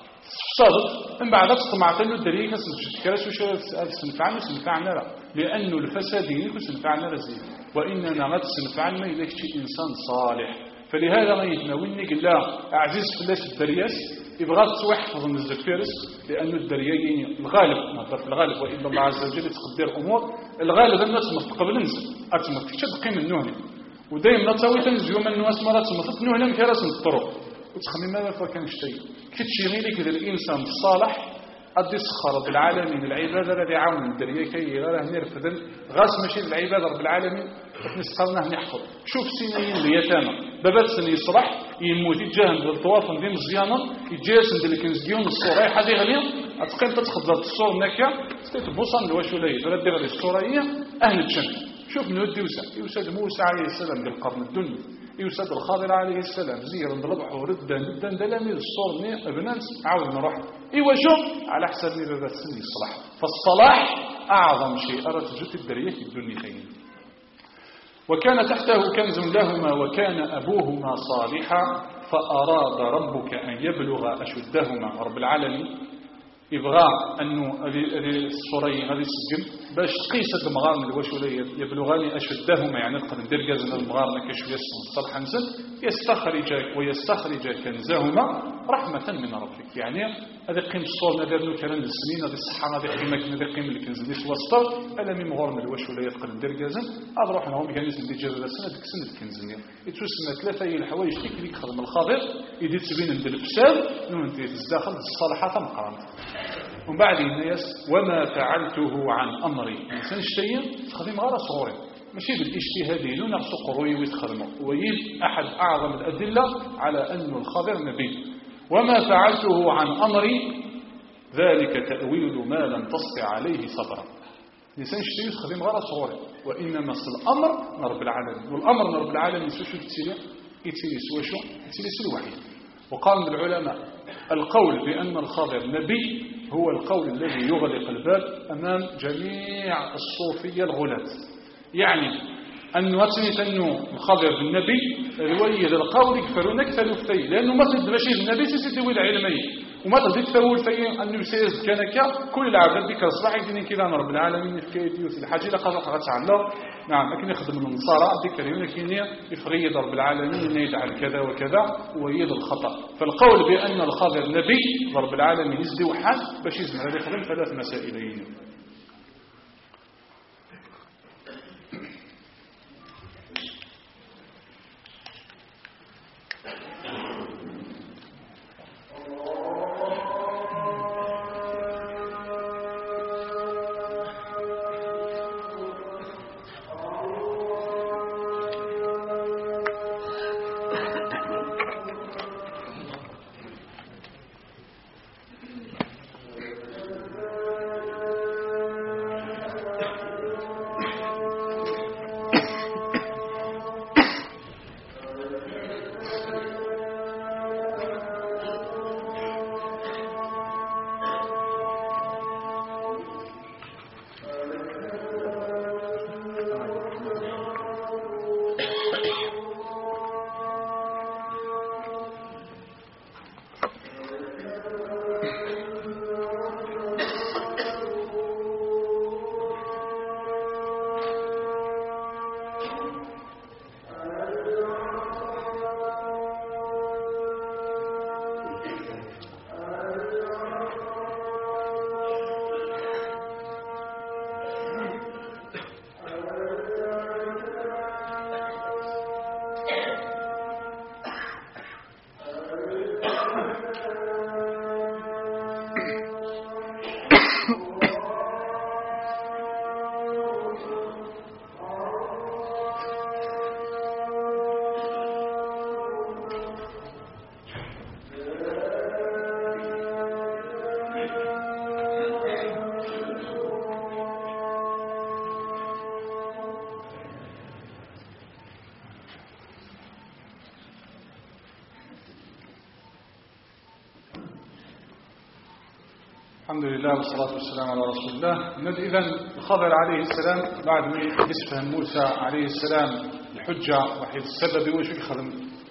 A: صادق من بعد تطمعت أنه الدرية كسنفكرس وشو سنفعنا لا لأنه الفسادين سنفعنا رزيل وإننا غد سنفعنا ما يلكتشي إنسان صالح فلهذا ما يتناولني قل لا أعزيز فلاس الدرياس يبغى تحفظ من الزفيرس لأنه الدريين الغالب نظر في الغالب وإلا الله عز وجل تقدر أمور الغالب الناس قبل ننزل أتمت كتشد قيم النهني ودايما نتاوي تنزل يوم الناس مرات مطت نهنم كراس الطرق وتخمي ماذا فكان شيء كتشيغي لك الإنسان الصالح أدي سخر بالعالمين العبادة الذي عاون الدريا كي غيره نرفضن غاس ماشي العبادة رب العالمين نسخرناه نحفظ شوف سنين اليتامى بابات سن يصرح يموت يتجاهن بالطواف ندير مزيانا يتجاسن اللي كنزقيون الصورة حد يغلي أتقين تتخذ الصورة نكا تبوصن لواشولي فلا دير الصورة هي أهل تشن شوف نودي يوسد موسى عليه السلام بالقرن الدنيا يوسد الخضر عليه السلام زيرا ضربح وردا دلاميذ الصور ابنان عاود نروح ايوا شوف على حساب بابات سن يصلح فالصلاح أعظم شيء أرى تجد الدرية في الدنيتين وكان تحته كنز لهما وكان أبوهما صالحا فأراد ربك أن يبلغ أشدهما. رب العالمين يبغى أنه الصوري غادي يسجل باش تقيس هاد المغار واش ولا يبلغان أشدهما، يعني تقدر ندير كازن المغار كشويه صالح نزل ويستخرج كنزهما رحمة من ربك. يعني هذا قيم الصور ما دارنا كلام السنين، هذه الصحة هذه قيمة هذه قيم الكنز اللي سوا الصور ألا من مغار من واش ولا تقدر ندير كازن أروح نهم كان اللي جاب السنة ديك سنة الكنز نيا يتسمى ثلاثة الحوايج اللي يخدم الخاطر يدي تبين ندير الفساد نون انت تدخل الصالحات مقارنة. ومن بعد الناس وما فعلته عن أمري إنسان الشيء تخدم غير صغوري ماشي بالاجتهادين ونقص قروي ويتخدموا ويل أحد أعظم الأدلة على أن الخبر نبي. وما فعلته عن أمري ذلك تأويل ما لم تستطع عليه صبرا. إنسان الشيء تخدم غير صغوري وإنما الأمر من رب العالمين، والأمر من رب العالمين شو يتسيلي الوحي. وقال العلماء القول بأن الخضر نبي هو القول الذي يغلق الباب أمام جميع الصوفية الغلاة. يعني أنه أنه الخضر بالنبي الويد القول يكفرون أكثر فيه، لأنه ما تدرشي النبي سيسيتوي العلمي وما تزيد تقول فيه أنه سيز كانك كل العباد بك الصباح يدين كذا رب العالمين في كيدي وفي الحاجة لقد غتعلم. نعم لكن يخدم النصارى ذكريون كينيا يفريد رب العالمين يجعل كذا وكذا ويد الخطأ. فالقول بأن الخضر نبي رب العالمين يزدي وحد باش يزمر هذا يخدم ثلاث مسائلين. الحمد لله والصلاة والسلام على رسول الله. إذن الخضر عليه السلام بعد ما يفهم موسى عليه السلام الحجة وحيد السبب وش يخدم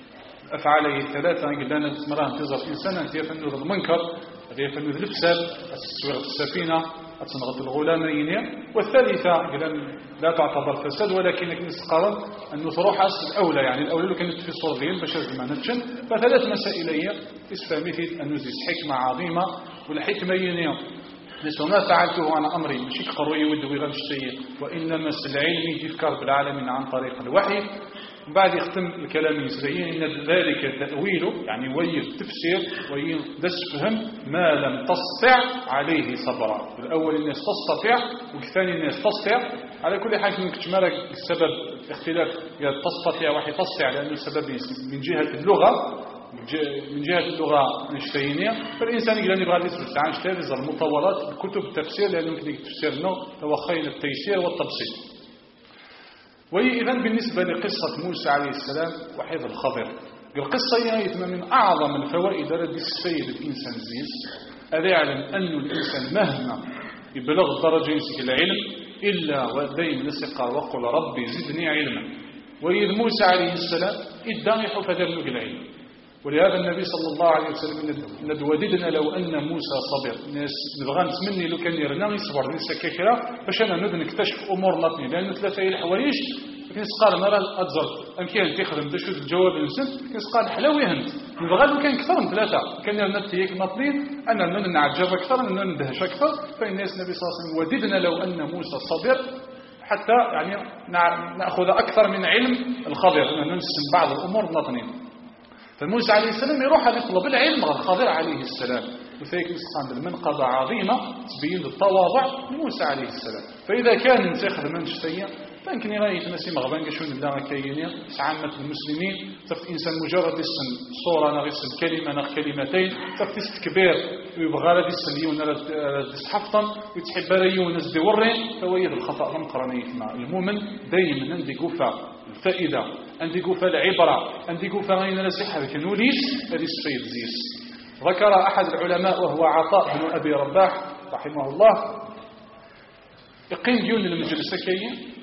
A: أفعاله ثلاثة قلنا مرة انتظر إنسان أنت يفنذ المنكر يفنذ الفساد السويغة السفينة أتنغط الغلامين. والثالثة قلنا لا تعتبر فساد ولكن نسقرن أنه تروح أصل الأولى، يعني الأولى اللي كانت في صورغين باش لازم نتشن. فثلاث مسائلية تسفى مثل أنه زيس حكمة عظيمة والحكمة ينيا لسه ما فعلته عن أمري مشيك قروي ودوي غمشتي وإنما العلم يذكر بالعالمين عن طريق الوحي. بعد يختم الكلام يسريين إن ذلك تأويله يعني ويل تفسير ويل فهم ما لم تستطع عليه صبرا. الأول الناس تستطيع والثاني الناس تستطيع. على كل حال كتمارك السبب اختلاف تستطيع وحي تستطيع لأنه السبب من جهة اللغة النشتينية. فالإنسان يقدر يبغى يدرس عن شتارز المطولات كتب التفسير لأنه يمكن التفسير إنه توخين التيسير والتبسيط. وإذن بالنسبة لقصة موسى عليه السلام وحيد الخضر القصة هي من أعظم الفوائد التي تستفيد الإنسان زيس. هذا يعلم أن الإنسان مهما يبلغ درجة يمسك العلم إلا ودين لسقى وقل ربي زدني علما. وإذ موسى عليه السلام إدى يحفظ له العلم ولهذا النبي صلى الله عليه وسلم ندوددنا لو أن موسى صبر. الناس نبغى نتمني لو كان يرنا يصبر نسا كيكرا باش أنا نكتشف أمور نطني، لأن ثلاثة الحوايج كنس قال مرة أتزرت أمكن تخدم باش الجواب الإنسان كنس قال حلاوي هند نبغى لو كان كثر من ثلاثة كان يرنا تيك نطني أنا نعجب أكثر أنا ندهش أكثر. فالناس النبي صلى الله عليه وسلم وددنا لو أن موسى صبر حتى يعني نأخذ أكثر من علم الخضر، ننسم بعض الأمور نطنين. فموسى عليه السلام يروح يطلب العلم غير الخضر عليه السلام، وفيك نسخان المنقبة عظيمة تبين التواضع لموسى عليه السلام. فإذا كان نتاخذ من شتية فيمكن يغاية نسي مغبان كشون لا كاينين عامة المسلمين تفت إنسان مجرد يسن صورة نغيسن كلمة نغ كلمتين تفت كبير يبغى لا يسن يون حفظا ويتحب ريون ناس دورين فويد الخطأ المقرنية مع المؤمن دائما عندي قفا الفائدة عندي قفا العبرة عندي قفا غير نسيحة كنوليس هذه السفيد زيس. ذكر أحد العلماء وهو عطاء بن أبي رباح رحمه الله يقيم ديون المجلس كي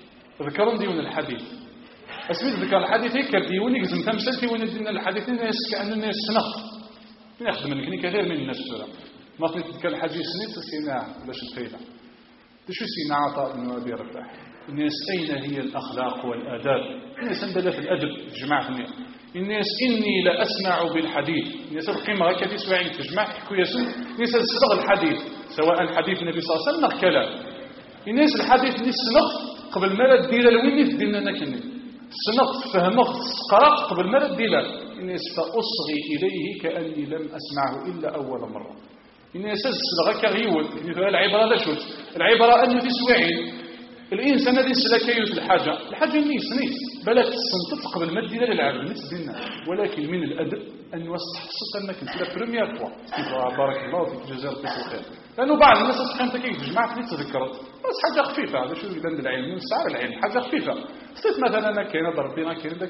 A: ذكرون ديون الحديث أسميت ذكر الحديث هيك ديون يقزم تمثل ديون ديون الحديث الناس كأن الناس سنخ يخدم منك كثير من الناس ما تذكر الحديث سنيت سينا باش الفايدة شو سينا عطاء بن أبي رباح الناس أين هي الأخلاق والآداب؟ الناس عندنا في الأدب في جماعة الناس إني لا أسمع بالحديث الناس القيمة هكذا سواعين في جماعة حكوا يسن الناس الصدق الحديث سواء الحديث النبي صلى الله عليه وسلم كلام الناس الحديث الناس السنق قبل ما تدير الوين تديرنا نكني السنق فهمه قرأت قبل ما تدير الناس فأصغي إليه كأني لم أسمعه إلا أول مرة الناس الصدق كغيول العبرة لا شوت العبرة أنه في سواعين الإنسان الذي سلكيه في الحاجة نيس بلا تستنطط قبل ما تدير للعبد نيس دينا ولكن من الأدب أن يستحسط أنك أنت لا بريمير فوا بارك الله فيك جزاء الخير لأنه بعض الناس تحن تكيك في جماعة اللي تذكرت بس حاجة خفيفة هذا شو يبان العلم نسعر العلم حاجة خفيفة ستيت مثلا أنا كاين ضربينا كاين ذاك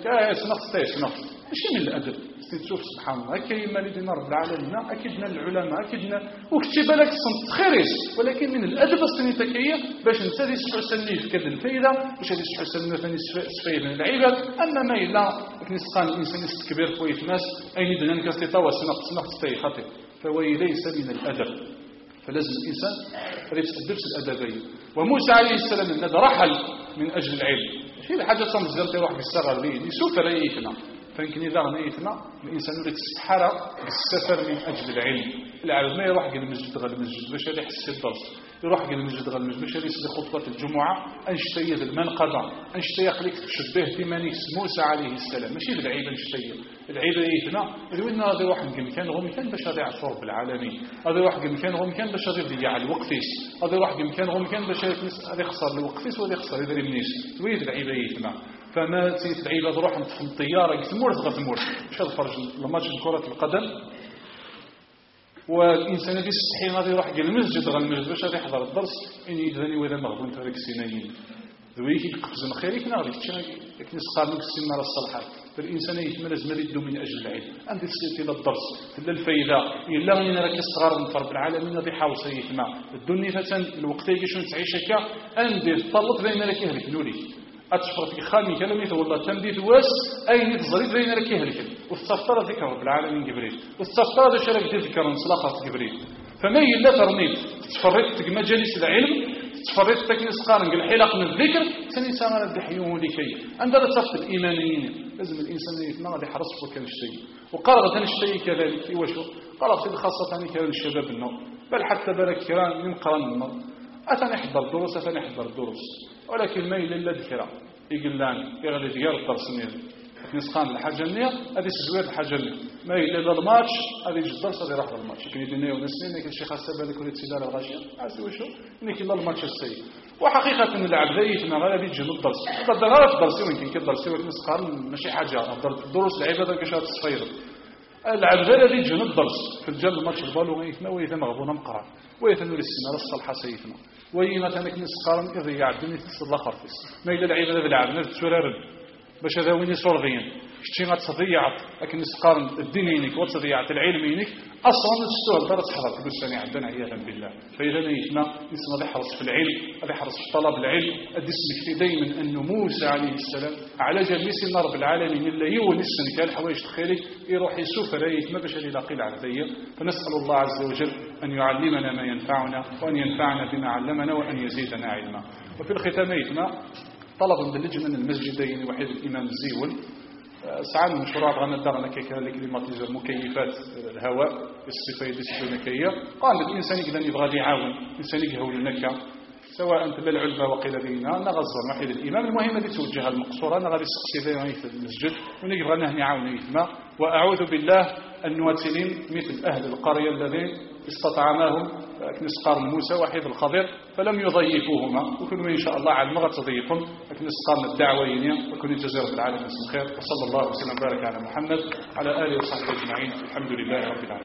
A: سنخ ماشي من الأدب ستيت تشوف سبحان الله كاين لدينا رب العالمين أكيدنا العلماء أكيدنا وكتب لك صنت خيريس ولكن من الأدب الصني تكية باش نسالي سحسني في كذا الفايدة باش هذه سحسني ثاني سفايدة العباد أما ما إلا نسقان الإنسان يستكبر كويس ناس أين دنا نكستيطا سنخ ستي خطير فهو ليس من الأدب. فلازم الإنسان يتأدبش الأدبية. وموسى عليه السلام الذي رحل من أجل العلم شيء حاجة تنزل يروح بالصغر ليه يسوف رأيتنا فيمكن إذا غنيتنا الإنسان يريد السحرة بالسفر من أجل العلم ما يروح قال المسجد غير المسجد باش يحس الدرس يروح قال المسجد غير المسجد باش يسلي خطبة الجمعة أنشتي المنقبة أنشتي يقلك تشبه بمانيك موسى عليه السلام ماشي بالعيبة أنشتي العيبة يتنا وين هذا يروح مكان غو مكان باش هذا يعصر بالعالمين هذا يروح مكان غو مكان باش هذا يضيع الوقتيس هذا يروح مكان غو مكان باش هذا يخسر الوقتيس وهذا يخسر يدري منيش وين العيبة يتنا فما تسيت العيبة تروح في الطيارة تمور تغتمور مش هتفرج الماتش كرة القدم والإنسان اللي يستحي غادي يروح قال المسجد غير المسجد باش غادي يحضر الدرس إني يدرني وإذا مغبون تارك السنين ذويك يقفز خيرك ناغي لكن سقارنك السنة الصالحات فالإنسان يتمرز ما يدو من أجل العلم عندي تسيتي إلى الدرس إلا الفايدة إلا غير راك صغار من فرب العالمين غادي يحاول سيتما الدنيا فتن الوقت اللي شنو تعيش هكا أندي طلط بين راك يهلك نولي أتشفر في خامي كلامي والله تمديد واس أين تزريد بين راك يهلك واستفتر ذكر رب العالمين جبريل واستفتر ذا شرك ذكر انسلاقات جبريل فما إلا ترنيت تفرقت مجالس العلم تفرقت تكنيس قارن الحلق من الذكر ثاني سامر الدحيون لكي عندما تصفت الإيمانيين لازم الإنسان يتنغى غادي يحرص فكان الشيء وقرغ ثاني الشيء كذلك إيواشو قرغ في خاصة ثاني كذلك الشباب النوم بل حتى بالك كرام من قرن النوم أثني أحضر الدروس أثني أحضر الدروس ولكن ما إلا الذكرى يقول لان يغلي ديال الدرس نسخان الحاجة النية هذه سجوات الحاجة النية ما إلا الماتش هذه الدرس هذه راح الماتش كي يدنيا ونسنين لكن الشيخ السبب لكل تسيدار الغاشية عارف وشو إنك إلا الماتش السيء وحقيقة إن العبدية ما غالبا يجي الدرس قد غالب الدرس وين كي الدرس وين نسخان ماشي حاجة الدروس العبادة كشات الصفير العبدية اللي يجي الدرس في الجل الماتش البالو غيثنا وإذا مغبونا مقرأ وإذا نور السنة الصالحة سيثنا وإذا مثلا نسقارن إذا يعدني تسل الآخر فيس ما إلا العبادة بالعبد نفس سرارن باش هذا وين يصورغين كتشي غتضيعت لكن نسقارن الدين ينك وتضيعت العلم ينك اصلا تستوى درس حضرتك بالسنه عندنا عياذا بالله. فاذا نيتنا نسمى غادي يحرص في العلم غادي يحرص في طلب العلم ادسمك في دائما انه موسى عليه السلام على جليس رب العالمين الا يونسن كان حوايج تخيلي يروح يسوف رايت ما باش يلاقي العبديه. فنسال الله عز وجل ان يعلمنا ما ينفعنا وان ينفعنا بما علمنا وان يزيدنا علما. وفي الختام ايتنا طلب باللجنه من المسجدين وحيد الامام الزيول ساعات مشروع غانا دارنا كليماتيزور مكيفات الهواء الصفه السلوكيه قال الانسان يقدر يبغى يعاون الانسان يقهول لك سواء تبع العلبه وقيل بينا نغزر وحيد الامام. المهم هذه توجه المقصوره انا غادي نسقسي في المسجد ونبغى نهني عاون يتما. واعوذ بالله ان نواتلين مثل اهل القريه الذين استطعماهم كنسقار موسى وحيد الخضر فلم يضيفوهما وكانوا ان شاء الله على المغة تضيفهم لكن نسقارنا الدعوه ينيا وكن يجزي رب العالمين بسم الخير. وصلى الله وسلم وبارك على محمد على اله وصحبه اجمعين. الحمد لله رب العالمين.